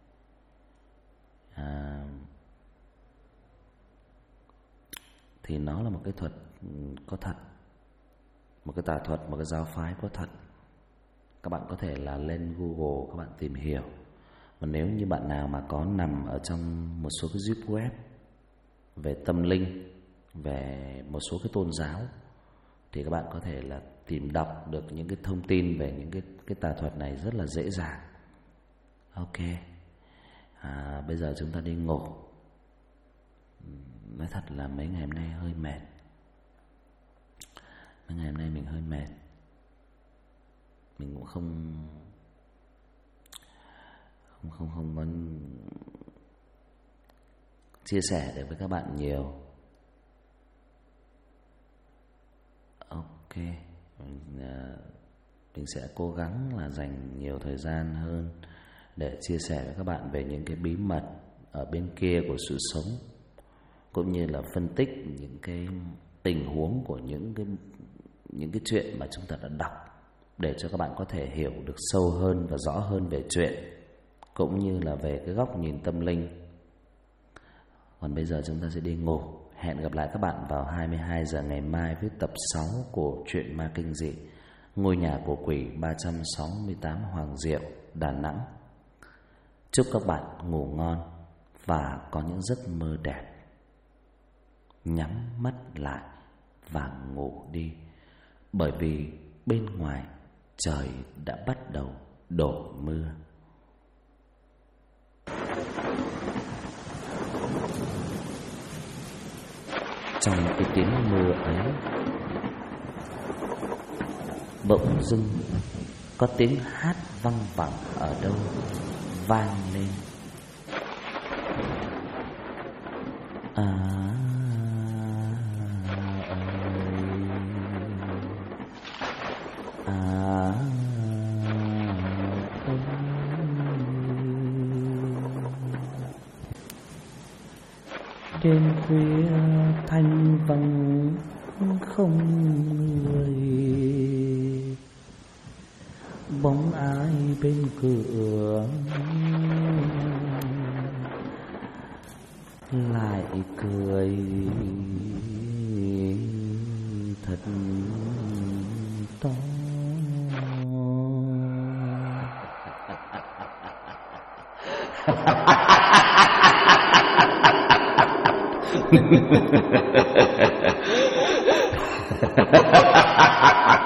Speaker 1: Thì nó là một cái thuật có thật, một cái tà thuật, một cái giáo phái có thật. Các bạn có thể là lên Google các bạn tìm hiểu. Và nếu như bạn nào mà có nằm ở trong một số cái deep web về tâm linh, về một số cái tôn giáo, thì các bạn có thể là tìm đọc được những cái thông tin về những cái tà thuật này rất là dễ dàng. Ok, bây giờ chúng ta đi ngủ. Nói thật là mấy ngày hôm nay hơi mệt. Mấy ngày hôm nay mình hơi mệt. Mình cũng không muốn chia sẻ được với các bạn nhiều. Ok, mình sẽ cố gắng là dành nhiều thời gian hơn để chia sẻ với các bạn về những cái bí mật ở bên kia của sự sống, cũng như là phân tích những cái tình huống của những cái chuyện mà chúng ta đã đọc, để cho các bạn có thể hiểu được sâu hơn và rõ hơn về chuyện, cũng như là về cái góc nhìn tâm linh. Còn bây giờ chúng ta sẽ đi ngủ. Hẹn gặp lại các bạn vào 22 giờ ngày mai với tập 6 của Chuyện Ma Kinh Dị, Ngôi Nhà Của Quỷ 368 Hoàng Diệu, Đà Nẵng. Chúc các bạn ngủ ngon và có những giấc mơ đẹp. Nhắm mắt lại và ngủ đi, bởi vì bên ngoài trời đã bắt đầu đổ mưa. Trong cái tiếng mưa ấy, bỗng dưng có tiếng hát văng vẳng ở đâu vang lên. Đêm khuya thanh vắng không người, bóng ai bên cửa lại cười thật to. Ha ha ha ha ha.